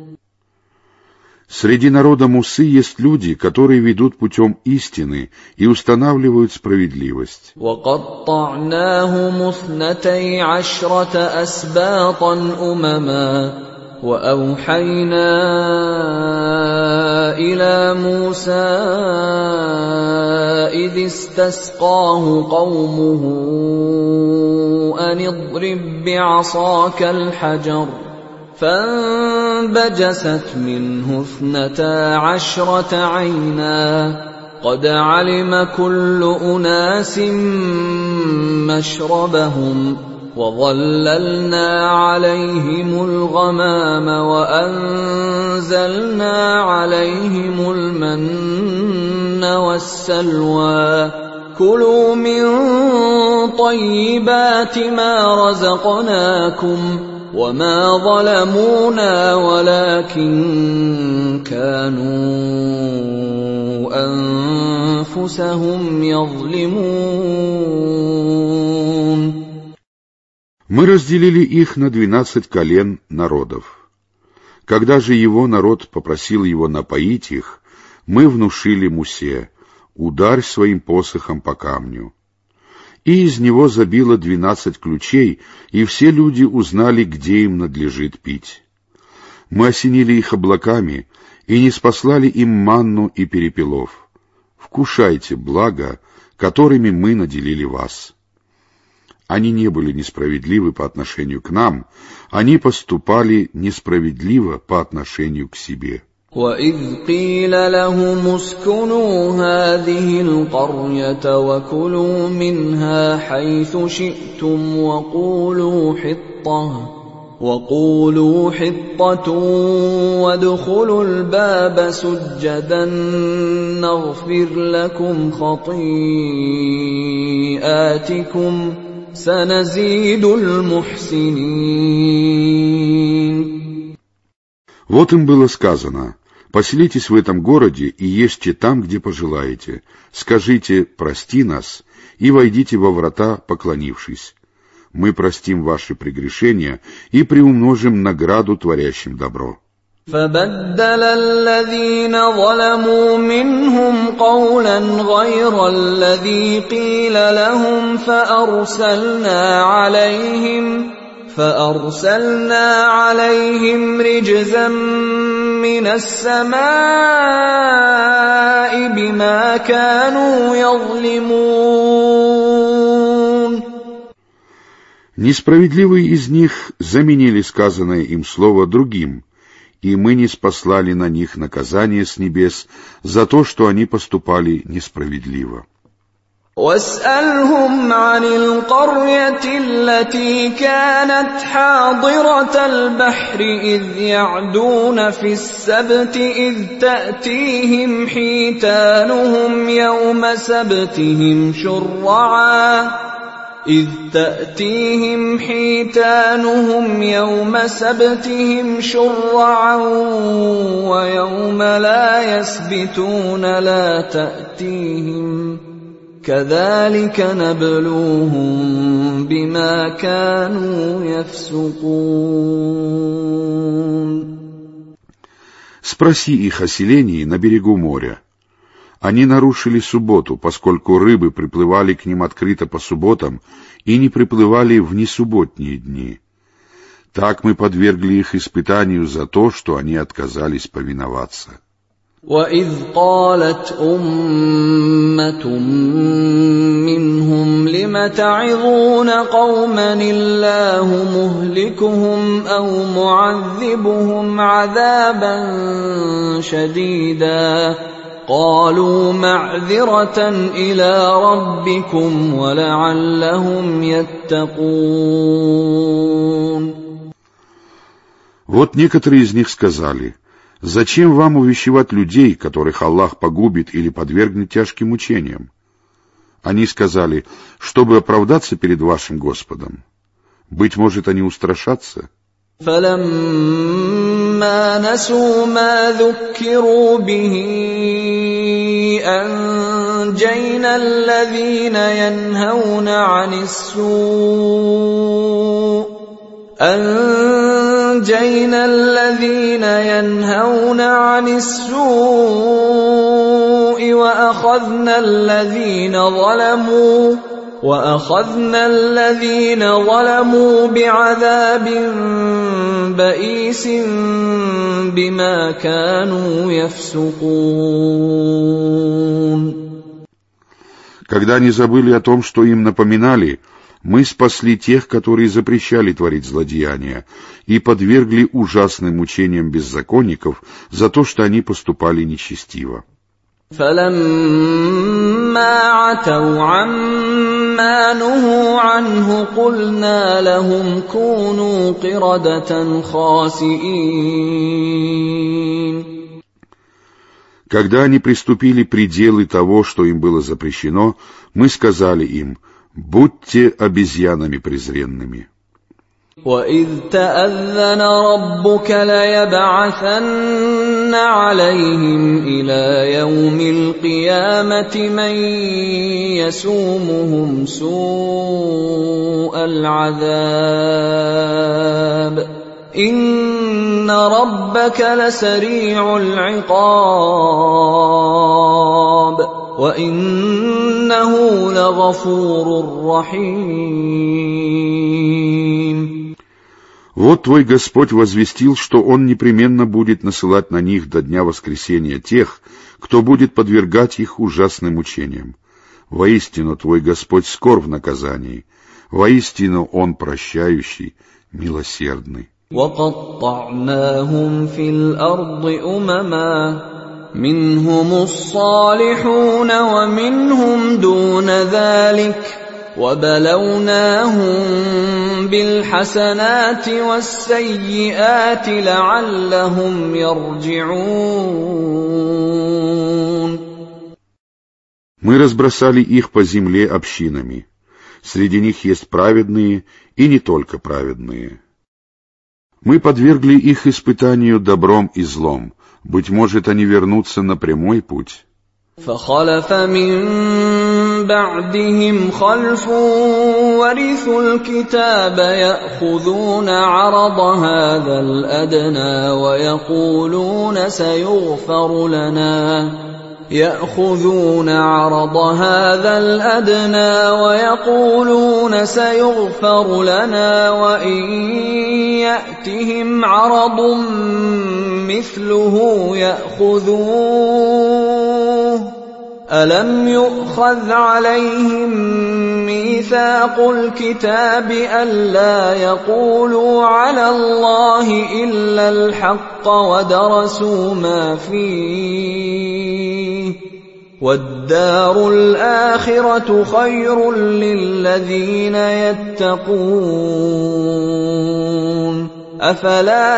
Среди народа Мусы есть люди, которые ведут путем истины и устанавливают справедливость. وقطعناهم اثنتي عشرة أسباطا أمما وأوحينا إلى موسى إذ استسقاه قومه أن اضرب بعصاك الحجر فانبجست منه اثنتا عشرة عينا قد علم كل أناس مشربهم وظللنا عليهم الغمام وأنزلنا عليهم المن والسلوى كلوا من طيبات ما رزقناكم وما ظلمونا ولكن كانوا أنفسهم يظلمون. Мы разделили их на двенадцать колен народов. Когда же его народ попросил его напоить их, мы внушили Мусе: ударь своим посохом по камню. И из него забило двенадцать ключей, и все люди узнали, где им надлежит пить. Мы осенили их облаками и ниспослали им манну и перепелов. Вкушайте благо, которыми мы наделили вас. Они не были несправедливы по отношению к нам, они поступали несправедливо по отношению к себе. وَإِذْ قِيلَ لَهُمُ اسْكُنُوا هَٰذِهِ الْقَرْيَةَ وَكُلُوا مِنْهَا حَيْثُ شِئْتُمْ وَقُولُوا حِطَّةٌ وَقُولُوا حِطَّةٌ وَادْخُلُوا الْبَابَ سُجَّدًا نَّغْفِرْ لَكُمْ خَطِيئَاتِكُمْ سَنَزِيدُ الْمُحْسِنِينَ. Вот им было сказано: поселитесь в этом городе и ешьте там, где пожелаете. Скажите: прости нас, и войдите во врата, поклонившись. Мы простим ваши прегрешения и приумножим награду творящим добро. فَبَدَّلَ الَّذِينَ ظَلَمُوا مِنْهُمْ قَوْلًا غَيْرَ الَّذِي قِيلَ لَهُمْ فَأَرْسَلْنَا عَلَيْهِمْ فَأَرْسَلْنَا عَلَيْهِمْ رِجْزًا مِّنَ السَّمَاءِ بِمَا كَانُوا يَظْلِمُونَ. Несправедливые из них заменили сказанное им слово другим, и мы ниспослали на них наказание с небес за то, что они поступали несправедливо. وَاسْأَلْهُمْ عَنِ الْقَرْيَةِ الَّتِي كَانَتْ حَاضِرَةَ الْبَحْرِ إِذْ يَعْدُونَ فِي السَّبْتِ إِذْ تَأْتِيهِمْ حِيتَانُهُمْ يَوْمَ سَبْتِهِمْ شُرَّعًا إِذْ تَأْتِيهِمْ حِيتَانُهُمْ يَوْمَ سَبْتِهِمْ شُرَّعًا وَيَوْمَ لَا يَسْبِتُونَ لَا تَأْتِيهِمْ كَذَلِكَ نَبْلُوهُم بِمَا كَانُوا يَفْسُقُونَ. Спроси их о селении на берегу моря. Они нарушили субботу, поскольку рыбы приплывали к ним открыто по субботам и не приплывали в несубботние дни. Так мы подвергли их испытанию за то, что они отказались повиноваться. وَإِذْ قَالَتْ أُمَّةٌ مِّنْهُمْ لِمَ تَعِظُونَ قَوْمًا اللَّهُ مُهْلِكُهُمْ أَوْ مُعَذِّبُهُمْ عَذَابًا شَدِيدًا قَالُوا مَعْذِرَةً إِلَىٰ رَبِّكُمْ وَلَعَلَّهُمْ يَتَّقُونَ. Вот некоторые из них сказали: зачем вам увещевать людей, которых Аллах погубит или подвергнет тяжким мучениям? Они сказали: чтобы оправдаться перед вашим Господом. Быть может, они устрашатся? فَلَمَّا نَسُوا مَا ذُكِّرُوا بِهِ أَنجَيْنَا الَّذِينَ يَنْهَوْنَ عَنِ السُّوءِ أَنجَيْنَا الَّذِينَ يَنْهَوْنَ عَنِ السُّوءِ وَأَخَذْنَا الَّذِينَ ظَلَمُوا وَأَخَذْنَا الَّذِينَ ظَلَمُوا بِعَذَابٍ بَئِيسٍ بِمَا كَانُوا يَفْسُقُونَ. Когда они забыли о том, что им напоминали, Мы спасли тех, которые запрещали творить злодеяния, и подвергли ужасным мучениям беззаконников за то, что они поступали нечестиво. فَلَمَّا عَتَوْا عَمَّا نُهُوا عَنْهُ قُلْنَا لَهُمْ كُونُوا قِرَدَةً خَاسِئِينَ. Когда они приступили пределы того, что им было запрещено, мы сказали им: «Будьте обезьянами презренными». وَإِذْ تَأَذَّنَ رَبُّكَ لَيَبْعَثَنَّ عَلَيْهِمْ إِلَى يَوْمِ الْقِيَامَةِ مَن يَسُومُهُمْ سُوءَ الْعَذَابِ إِنَّ رَبَّكَ لَسَرِيعُ الْعِقَابِ وَإِنَّهُ لَغَفُورٌ رَّحِيمٌ. Вот твой Господь возвестил, что Он непременно будет насылать на них до дня воскресения тех, кто будет подвергать их ужасным мучениям. Воистину, твой Господь скор в наказании, воистину Он прощающий, милосердный. وَقَطَّعْنَاهُمْ فِي الْأَرْضِ أُمَمًا مِّنْهُمُ الصَّالِحُونَ وَمِنْهُمْ دُونَ ذَلِكَ وَبَلَوْنَاهُمْ بِالْحَسَنَاتِ وَالسَّيِّئَاتِ لَعَلَّهُمْ يَرْجِعُونَ. Мы разбросали их по земле общинами. Среди них есть праведные и не только праведные. Мы подвергли их испытанию добром и злом. Быть может, они вернутся на прямой путь. فَخَلَفَ مِن بَعْدِهِمْ خَلْفٌ وَرِثُوا الْكِتَابَ يَأْخُذُونَ عَرَضَ هَذَا الْأَدْنَىٰ وَيَقُولُونَ سَيُغْفَرُ لَنَا يَأْخُذُونَ عَرَضَ هَذَا الْأَدْنَىٰ وَيَقُولُونَ سَيُغْفَرُ لَنَا وَإِن يَأْتِهِمْ عَرَضٌ مِّثْلُهُ يَأْخُذُوهُ أَلَمْ يُؤْخَذْ عَلَيْهِم مِّيثَاقُ الْكِتَابِ أَلَّا يَقُولُوا عَلَى اللَّهِ إِلَّا الْحَقَّ وَدَرَسُوا مَا فِيهِ وَالدَّارُ الْآخِرَةُ خَيْرٌ لِّلَّذِينَ يَتَّقُونَ أَفَلَا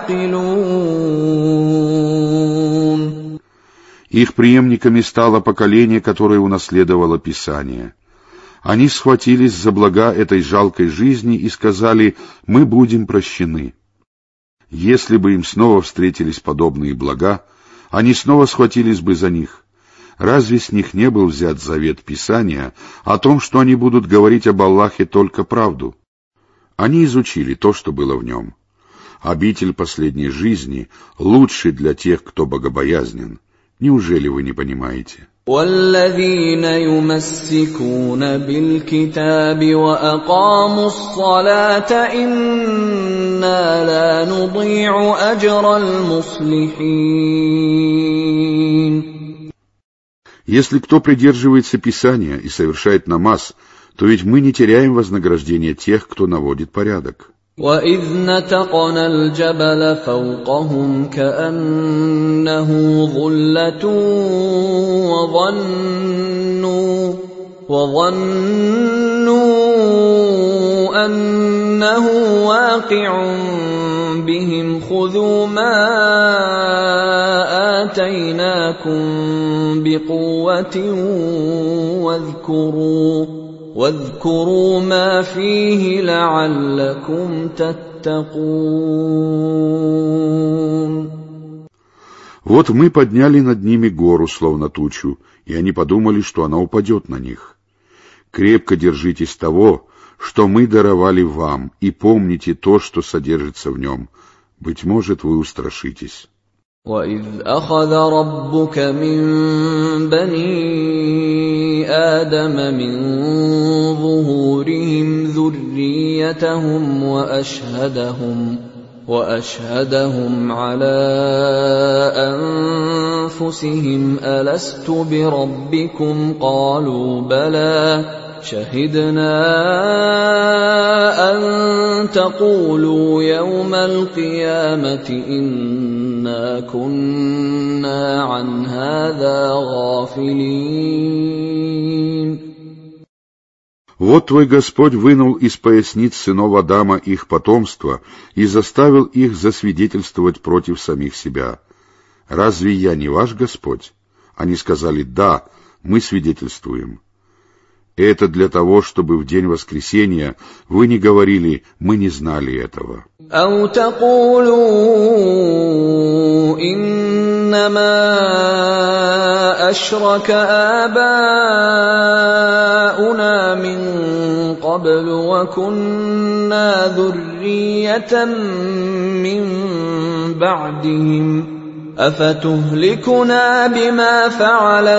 تَعْقِلُونَ. Их преемниками стало поколение, которое унаследовало Писание. Они схватились за блага этой жалкой жизни и сказали: «Мы будем прощены». Если бы им снова встретились подобные блага, они снова схватились бы за них. Разве с них не был взят завет Писания о том, что они будут говорить об Аллахе только правду? Они изучили то, что было в нем. Обитель последней жизни лучше для тех, кто богобоязнен. Неужели вы не понимаете? وَالَّذِينَ يُمَسِّكُونَ بِالْكِتَابِ وَأَقَامُوا الصَّلَاةَ إِنَّا لَا نُضِيعُ أَجْرَ الْمُصْلِحِينَ. Если кто придерживается Писания и совершает намаз, то ведь мы не теряем вознаграждения тех, кто наводит порядок. وَإِذْ نَتَقْنَا الْجَبَلَ فَوْقَهُمْ كَأَنَّهُ ظُلَّةٌ وَظَنُّوا وَظَنُّوا أَنَّهُ واقع بِهِمْ خُذُوا مَا آتَيْنَاكُمْ بِقُوَّةٍ وَاذْكُرُوا واذكروا ما فيه لعلكم تتقون. Вот мы подняли над ними гору, словно тучу, и они подумали, что она упадет на них. Крепко держитесь того, что мы даровали вам, и помните то, что содержится в нем. Быть может, вы устрашитесь. وَإِذْ أَخَذَ رَبُّكَ مِن بَنِي آدَمَ مِن ظُهُورِهِمْ ذُرِّيَّتَهُمْ وَأَشْهَدَهُمْ وَأَشْهَدَهُمْ عَلَىٰ أَنفُسِهِمْ أَلَسْتُ بِرَبِّكُمْ ۖ قَالُوا بَلَىٰ شهدنا أن تقولوا يوم القيامة إنا كنا عن هذا غافلين. Вот твой Господь вынул из поясниц сынов Адама их потомство и заставил их засвидетельствовать против самих себя. Разве я не ваш Господь? Они сказали: да, мы свидетельствуем. Это для того, чтобы в день воскресения вы не говорили: мы не знали этого. أو تقولوا إنما أشرك آباؤنا من قبل وكنا ذرية من بعدهم أفتهلكنا بما فعل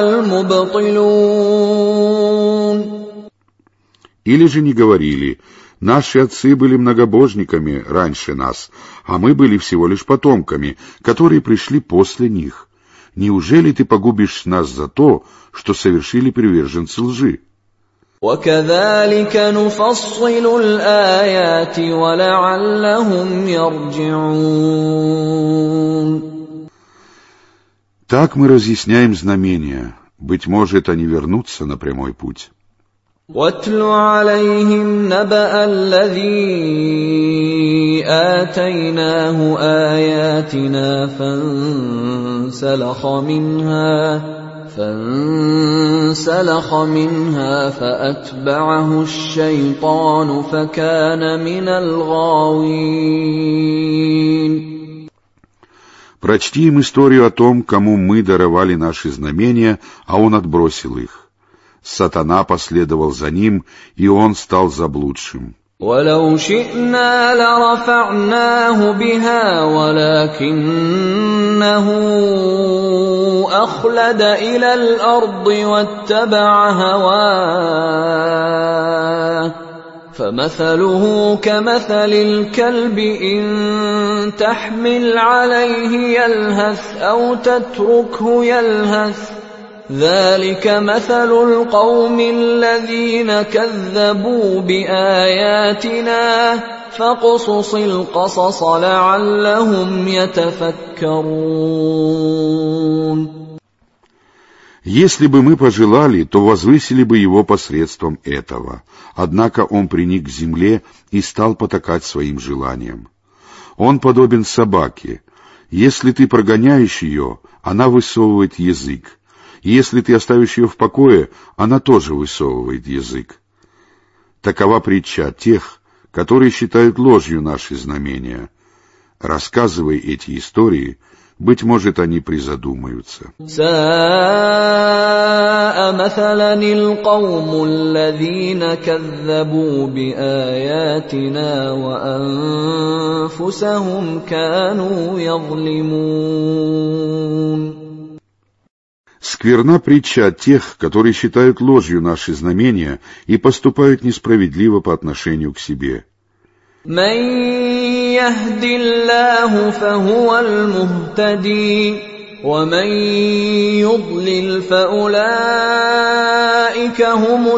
المبطلون. Или же не говорили: наши отцы были многобожниками раньше нас, а мы были всего лишь потомками, которые пришли после них. Неужели ты погубишь нас за то, что совершили приверженцы лжи? وَكَذَلِكَ نُفَصِّلُ الْآيَاتِ وَلَعَلَّهُمْ يَرْجِعُونَ. Так мы разъясняем знамения, быть может, они вернутся на прямой путь. وَاتْلُ عَلَيْهِمْ نَبَأَ الَّذِي آتَيْنَاهُ آيَاتِنَا فَانسَلَخَ منها فانسلخ منها فأتبعه الشيطان فكان من الغاوين. Прочти им историю о том, кому мы даровали наши знамения, а он отбросил их. Сатана последовал за ним, и он стал заблудшим. ولو شئنا لرفعناه بها ولكنه أخلد إلى الأرض واتبع هواه فمثله كمثل الكلب إن تحمل عليه يلهث أو تتركه يلهث ذلك مثل القوم الذين كذبوا بآياتنا فاقصص القصص لعلهم يتفكرون. Если бы мы пожелали, то возвысили бы его посредством этого. Однако он приник к земле и стал потакать своим желаниям. Он подобен собаке. Если ты прогоняешь ее, она высовывает язык. Если ты оставишь ее в покое, она тоже высовывает язык. Такова притча тех, которые считают ложью наши знамения. Рассказывай эти истории, быть может, они призадумаются. ساء مثلا القوم الذين كذبوا بآياتنا وأنفسهم كانوا يظلمون. Скверна притча тех, которые считают ложью наши знамения и поступают несправедливо по отношению к себе. من يهد الله فهو المهتدي ومن يضلل فأولئك هم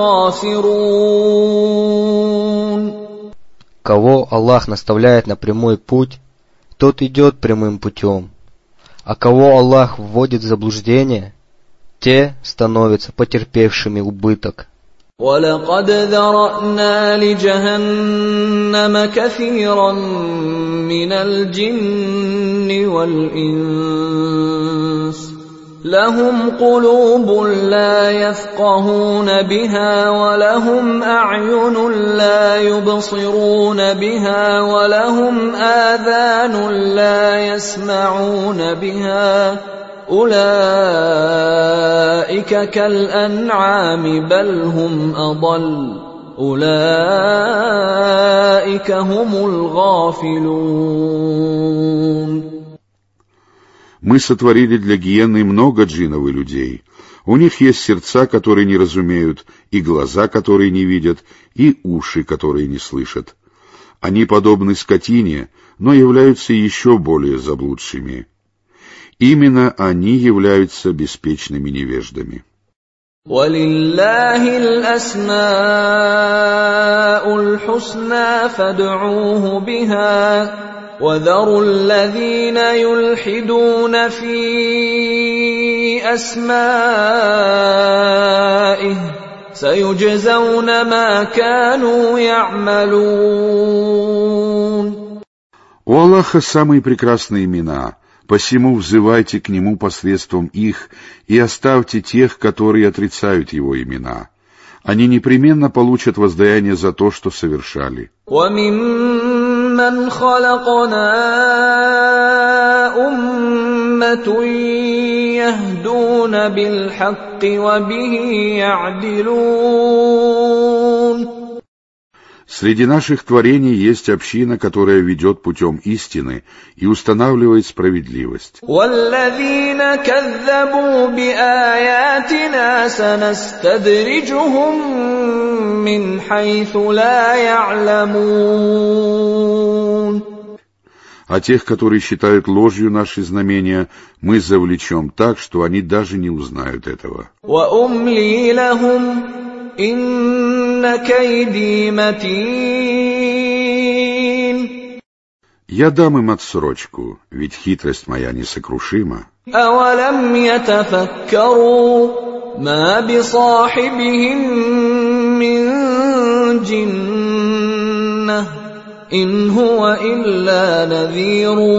الخاسرون. Кого Аллах наставляет на прямой путь, тот идет прямым путем, а кого Аллах вводит в заблуждение, те становятся потерпевшими убыток. وَلَقَدْ ذَرَأْنَا لِجَهَنَّمَ كَثِيرًا مِنَ الْجِنِّ وَالْإِنسِ لَهُمْ قُلُوبٌ لَّا يَفْقَهُونَ بِهَا وَلَهُمْ أَعْيُنٌ لَّا يُبْصِرُونَ بِهَا وَلَهُمْ آذَانٌ لَّا يَسْمَعُونَ بِهَا أولئك كالأنعام بل هم أضل أولئك هم الغافلون. Мы сотворили для гиены много джиннов и людей. У них есть сердца, которые не разумеют, и глаза, которые не видят, и уши, которые не слышат. Они подобны скотине, но являются еще более заблудшими. Именно они являются беспечными невеждами. وَلِلَّهِ الْأَسْمَاءُ الْحُسْنَى فَادْعُوهُ بِهَا وَذَرُوا الَّذِينَ يُلْحِدُونَ فِي أَسْمَائِهِ سَيُجْزَوْنَ مَا كَانُوا يَعْمَلُونَ. У Аллаха самые прекрасные имена, посему взывайте к Нему посредством их и оставьте тех, которые отрицают Его имена. Они непременно получат воздаяние за то, что совершали. وَمِمَّنْ خَلَقْنَا أُمَّةٌ يَهْدُونَ بِالْحَقِّ وَبِهِ يَعْدِلُونَ. Среди наших творений есть община, которая ведет путем истины и устанавливает справедливость. وَالَّذِينَ كَذَّبُوا بِآيَاتِنَا سَنَسْتَدْرِجُهُم مِّنْ حَيْثُ لَا يَعْلَمُونَ. А тех, которые считают ложью наши знамения, мы завлечем так, что они даже не узнают этого. وَأُمْلِي لَهُمْ إِنَّ كَيْدِي مَتِينٌ. Я дам им отсрочку, ведь хитрость моя несокрушима. أَوَلَمْ يَتَفَكَّرُوا مَا بِصَاحِبِهِم مِّن جِنَّةٍ إِنْ هُوَ إِلَّا نَذِيرٌ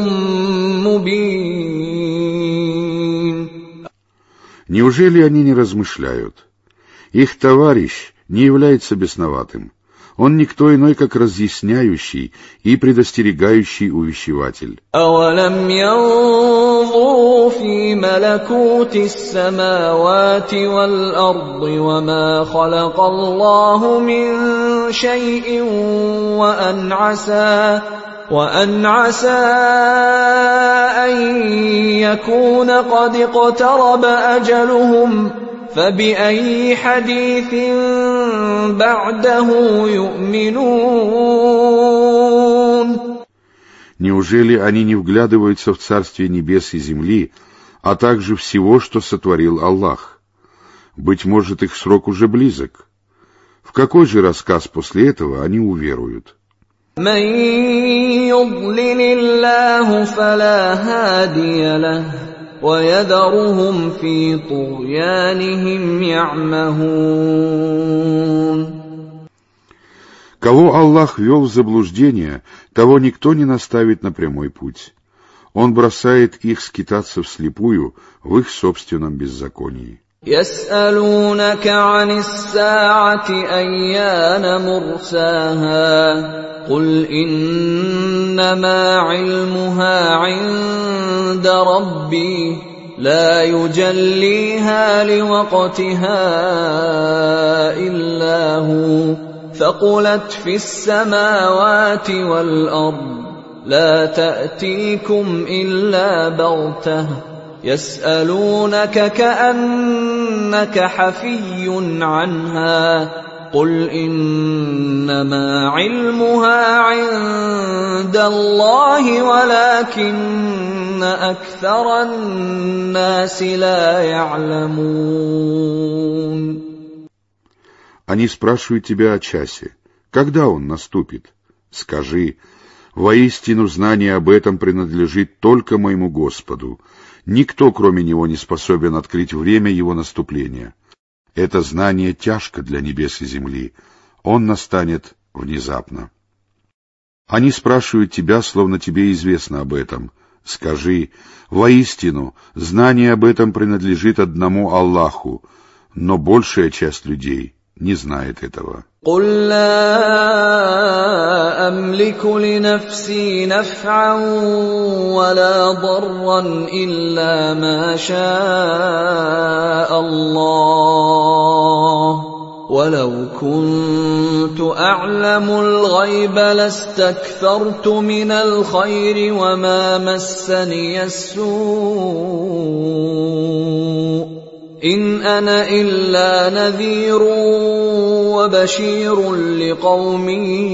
مُبِينٌ. Неужели они не размышляют? Их товарищ не является бесноватым. Он никто иной, как разъясняющий и предостерегающий увещеватель. أَوَلَمْ يَنظُرُوا فِي مَلَكُوتِ السَّمَاوَاتِ وَالْأَرْضِ وَمَا خَلَقَ اللَّهُ مِن شَيْءٍ وَأَنْ عَسَىٰ وَأَنْ عَسَىٰ أَن يَكُونَ قَدِ اقْتَرَبَ أَجَلُهُمْ فَبِأَيِّ حَدِيثٍ بَعْدَهُ يُؤْمِنُونَ. Неужели они не вглядываются в царствие небес и земли, а также всего, что сотворил Аллах? Быть может, их срок уже близок. В какой же рассказ после этого они уверуют? مَن يُضْلِلِ اللَّهُ فَلَا هَادِيَ لَهُ وَيَذَرُهُمْ فِي طُغْيَانِهِمْ يَعْمَهُونَ. Кого Аллах ввел в заблуждение, того никто не наставит на прямой путь. Он бросает их скитаться вслепую в их собственном беззаконии. يَسْأَلُونَكَ عَنِ السَّاعَةِ أَيَّانَ مُرْسَاهَا قُلْ إِنَّمَا عِلْمُهَا عِندَ رَبِّي لَا يُجَلِّيهَا لِوَقْتِهَا إِلَّا هُوَ ثَقُلَتْ فِي السَّمَاوَاتِ وَالْأَرْضِ لَا تَأْتِيكُمْ إِلَّا بَغْتَةً يَسْأَلُونَكَ كَأَنَّكَ حَفِيٌّ عَنْهَا قُلْ إِنَّمَا عِلْمُهَا عِندَ اللَّهِ وَلَكِنَّ أَكْثَرَ النَّاسِ لَا يَعْلَمُونَ. Они спрашивают тебя о часе. Когда он наступит? Скажи: воистину знание об этом принадлежит только моему Господу. Никто, кроме Него, не способен открыть время его наступления. Это знание тяжко для небес и земли. Он настанет внезапно. Они спрашивают тебя, словно тебе известно об этом. Скажи: воистину, знание об этом принадлежит одному Аллаху, но большая часть людей не знает этого. قُل لَّا أَمْلِكُ لِنَفْسِي نَفْعًا وَلَا ضَرًّا إِلَّا مَا شَاءَ اللَّهُ وَلَوْ كُنتُ أَعْلَمُ الْغَيْبَ لَاسْتَكْثَرْتُ مِنَ الْخَيْرِ وَمَا مَسَّنِيَ السُّوءُ إِنْ أَنَا إِلَّا نَذِيرٌ وَبَشِيرٌ لِقَوْمٍ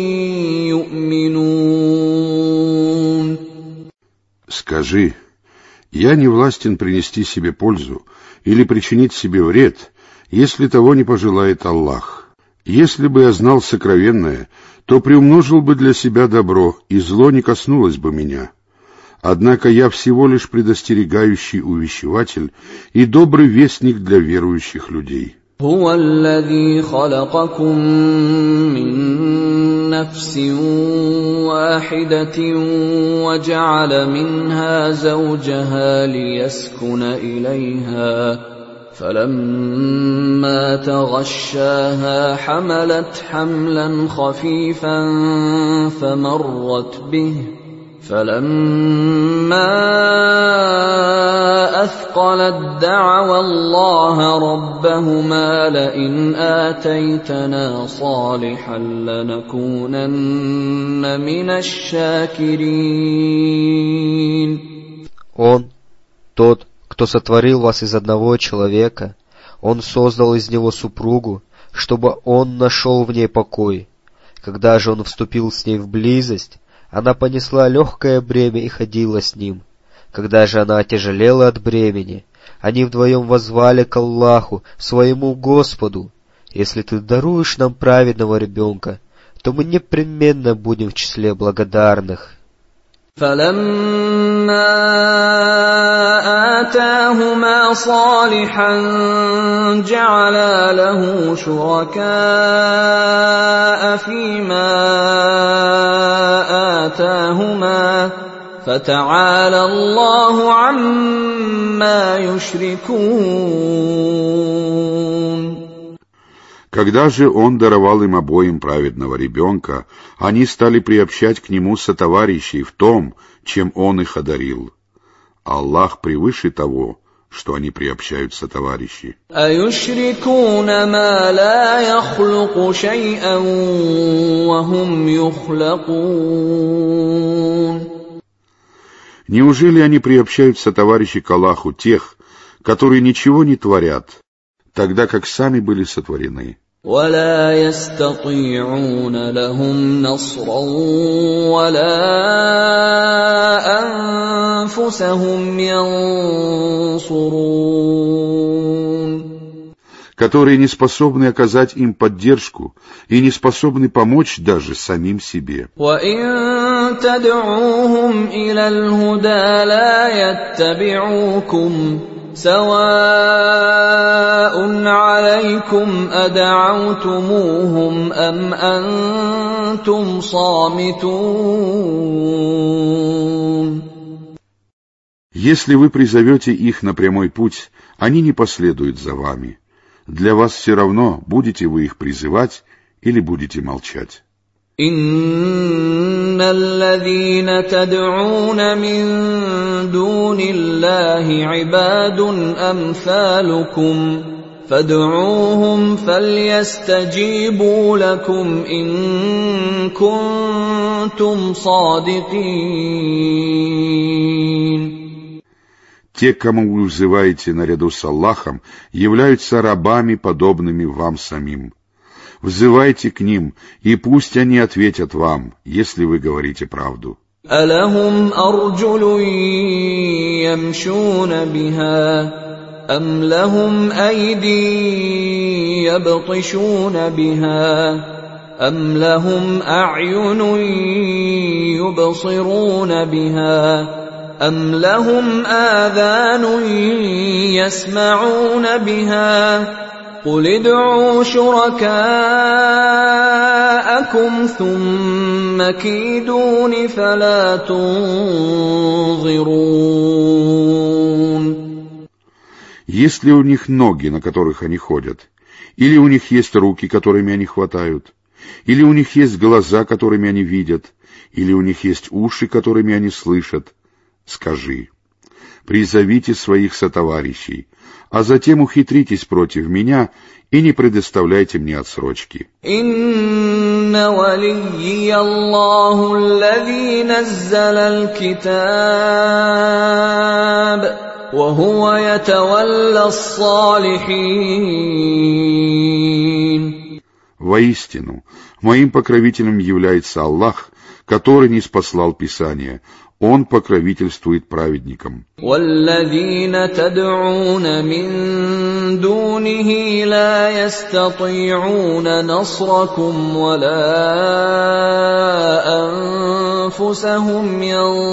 يُؤْمِنُونَ. Скажи: я не властен принести себе пользу или причинить себе вред, если того не пожелает Аллах. Если бы я знал сокровенное, то приумножил бы для себя добро, и зло не коснулось бы меня. Однако я всего лишь предостерегающий увещеватель и добрый вестник для верующих людей. هو الذي خلقكم من نفس واحدة وجعل منها زوجها ليسكن إليها فلما تغشاها حملت حملا خفيفا فمرت به فلما أثقلت دعوا الله ربهما لئن آتيتنا صالحا لنكونن من الشاكرين. Он, тот, кто сотворил вас из одного человека, Он создал из него супругу, чтобы он нашел в ней покой. Когда же он вступил с ней в близость, она понесла легкое бремя и ходила с ним. Когда же она отяжелела от бремени, они вдвоем воззвали к Аллаху, своему Господу: «Если ты даруешь нам праведного ребенка, то мы непременно будем в числе благодарных». فَلَمَّا آتَاهُمَا صَالِحًا جَعَلَا لَهُ شُرَكَاءَ فِيمَا آتَاهُمَا فَتَعَالَى اللَّهُ عَمَّا يُشْرِكُونَ. Когда же он даровал им обоим праведного ребенка, они стали приобщать к нему сотоварищей в том, чем он их одарил. Аллах превыше того, что они приобщают сотоварищей. أَيُشْرِكُونَ مَا لَا يَخْلُقُ شَيْئًا وَهُمْ يُخْلَقُونَ. Неужели они приобщают сотоварищей к Аллаху тех, которые ничего не творят, тогда как сами были сотворены? وَلَا يَسْتَطِيعُونَ لَهُمْ نَصْرًا وَلَا أَنفُسَهُمْ يَنصُرُونَ. Которые не способны оказать им поддержку и не способны помочь даже самим себе. وَإِن تَدْعُوهُمْ إِلَى الْهُدَى لَا يَتَّبِعُوكُمْ سواء عليكم أدعوتموهم أم أنتم صامتون. Если вы призовете их на прямой путь, они не последуют за вами. Для вас все равно, будете вы их призывать или будете молчать. إِنَّ الَّذِينَ تَدْعُونَ مِن دُونِ اللَّهِ عِبَادٌ أَمْثَالُكُمْ فَادْعُوهُمْ فَلْيَسْتَجِيبُوا لَكُمْ إِن كُنتُمْ صَادِقِينَ. Те, кому вы взываете наряду с Аллахом, являются рабами, подобными вам самим. Взывайте к ним, и пусть они ответят вам, если вы говорите правду. أَلَهُمْ أَرْجُلٌ يَمْشُونَ بِهَا أَمْ لَهُمْ أَيْدِي يَبْطِشُونَ بِهَا أَمْ لَهُمْ أَعْيُنٌ يُبْصِرُونَ بِهَا أَمْ لَهُمْ آذَانٌ يَسْمَعُونَ بِهَا قُلِ ادْعُوا شُرَكَاءَكُمْ ثُمَّ كِيدُونِ فَلَا تُنظِرُونَ. Есть ли у них ноги, на которых они ходят? Или у них есть руки, которыми они хватают? Или у них есть глаза, которыми они видят? Или у них есть уши, которыми они слышат? Скажи: призовите своих сотоварищей, а затем ухитритесь против меня и не предоставляйте мне отсрочки. إِنَّ وَلِيِّيَ اللَّهُ الَّذِي نَزَّلَ الْكِتَابَ وَهُوَ يَتَوَلَّى الصَّالِحِينَ. Воистину, моим покровителем является Аллах, который ниспослал Писание. Он покровительствует праведникам. وَالَّذِينَ تَدْعُونَ مِن دُونِهِ لَا يَسْتَطِيعُونَ نَصْرَكُمْ وَلَا أَنفُسَهُمْ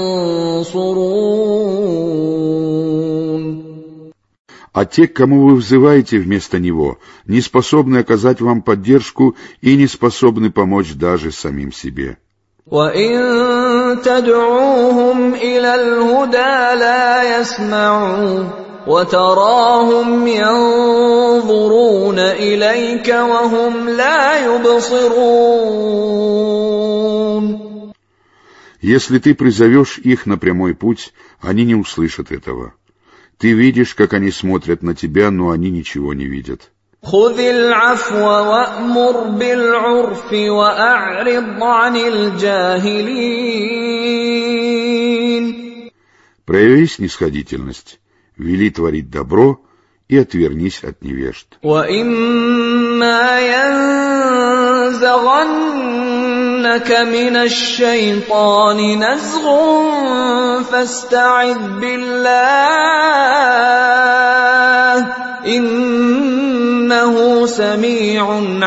يَنصُرُونَ. А те, к кому вы взываете вместо Него, не способны оказать вам поддержку и не способны помочь даже самим себе. وَإِن تَدْعُوهُمْ إِلَى الْهُدَى لَا يَسْمَعُوا وَتَرَاهُمْ يَنظُرُونَ إِلَيْكَ وَهُمْ لَا يُبْصِرُونَ. Если ты призовешь их на прямой путь, они не услышат этого. Ты видишь, как они смотрят на тебя, но они ничего не видят. خُذِ الْعَفْوَ وَأْمُرْ بِالْعُرْفِ وَأَعْرِضْ عَنِ الْجَاهِلِينَ. Прояви снисходительность, вели творить добро и отвернись от невежд. وَإِمَّا يَنزَغَنَّكَ مِنَ الشَّيْطَانِ نَزْغٌ فَاسْتَعِذْ بِاللَّهِ إِنَّهُ سَمِيعٌ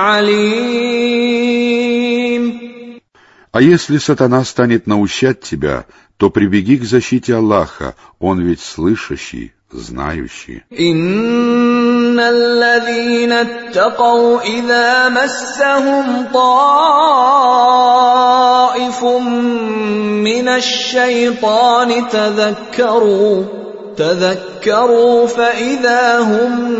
عَلِيمٌ. А если сатана станет наущать тебя, то прибеги к защите Аллаха, он ведь слышащий, знающий. إِنَّ الَّذِينَ اتَّقَوْا إِذَا مَسَّهُمْ طَائِفٌ مِّنَ الشَّيْطَانِ تَذَكَّرُوا تَذَكَّرُوا فَإِذَا هُمْ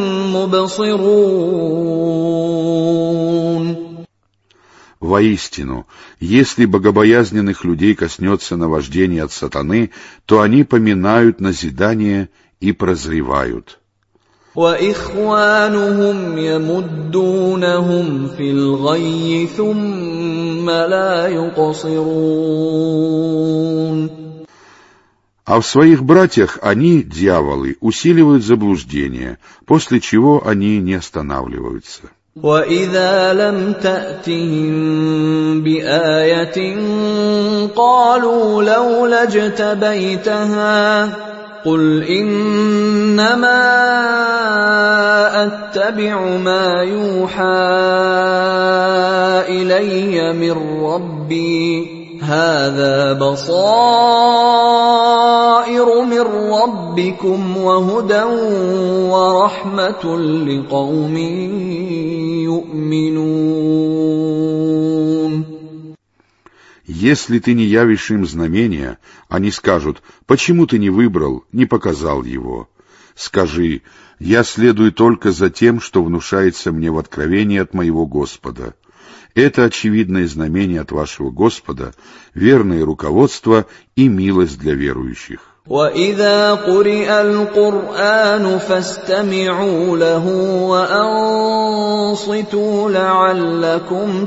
مُبْصِرُونَ. Воистину, если богобоязненных людей коснется наваждение от сатаны, то они поминают назидание и прозревают. وَإِخْوَانُهُمْ يَمُدُّونَهُمْ فِي الْغَيِّ ثُمَّ لَا يُقْصِرُونَ. А в своих братьях они, дьяволы, усиливают заблуждение, после чего они не останавливаются. وَإِذَا لَمْ تَأْتِهِم بِآيَةٍ قَالُوا لَوْلَا اجْتَبَيْتَهَا قُلْ إِنَّمَا أَتَّبِعُ مَا يُوحَىٰ إِلَيَّ مِن رَّبِّي هَٰذَا بَصَائِرُ مِن رَّبِّكُمْ وَهُدًى وَرَحْمَةٌ لِّقَوْمٍ يُؤْمِنُونَ. Если ты не явишь им знамения, они скажут: «Почему ты не выбрал, не показал его?» Скажи: «Я следую только за тем, что внушается мне в откровении от моего Господа». Это очевидное знамение от вашего Господа, верное руководство и милость для верующих. وَإِذَا قُرِئَ الْقُرْآنُ فَاسْتَمِعُوا لَهُ وَأَنصِتُوا لَعَلَّكُمْ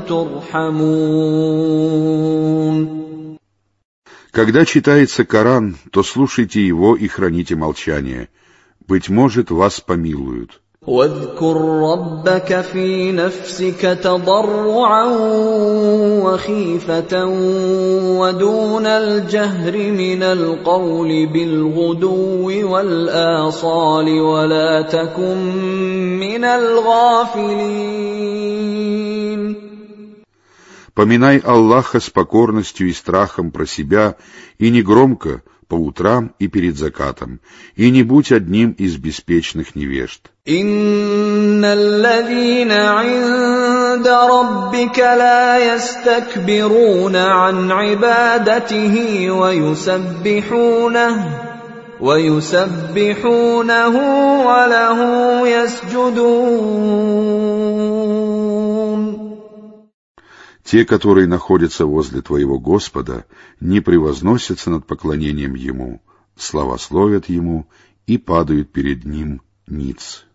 تُرْحَمُونَ. Когда читается Коран, то слушайте его и храните молчание. Быть может, вас помилуют. وَاذْكُر رَّبَّكَ فِي نَفْسِكَ تَضَرُّعًا وَخِيفَةً وَدُونَ الْجَهْرِ مِنَ الْقَوْلِ بِالْغُدُوِّ وَالْآصَالِ وَلَا تَكُن مِّنَ الْغَافِلِينَ. Поминай Аллаха с покорностью и страхом про себя, и не громко, по утрам и перед закатом, и не будь одним из беспечных невежд. إِنَّ الَّذِينَ عِندَ رَبِّكَ لَا يَسْتَكْبِرُونَ عَنْ عِبَادَتِهِ وَيُسَبِّحُونَهُ وَيُسَبِّحُونَهُ وَلَهُ يَسْجُدُونَ. Те, которые находятся возле твоего Господа, не превозносятся над поклонением Ему, славословят Ему и падают перед Ним ниц.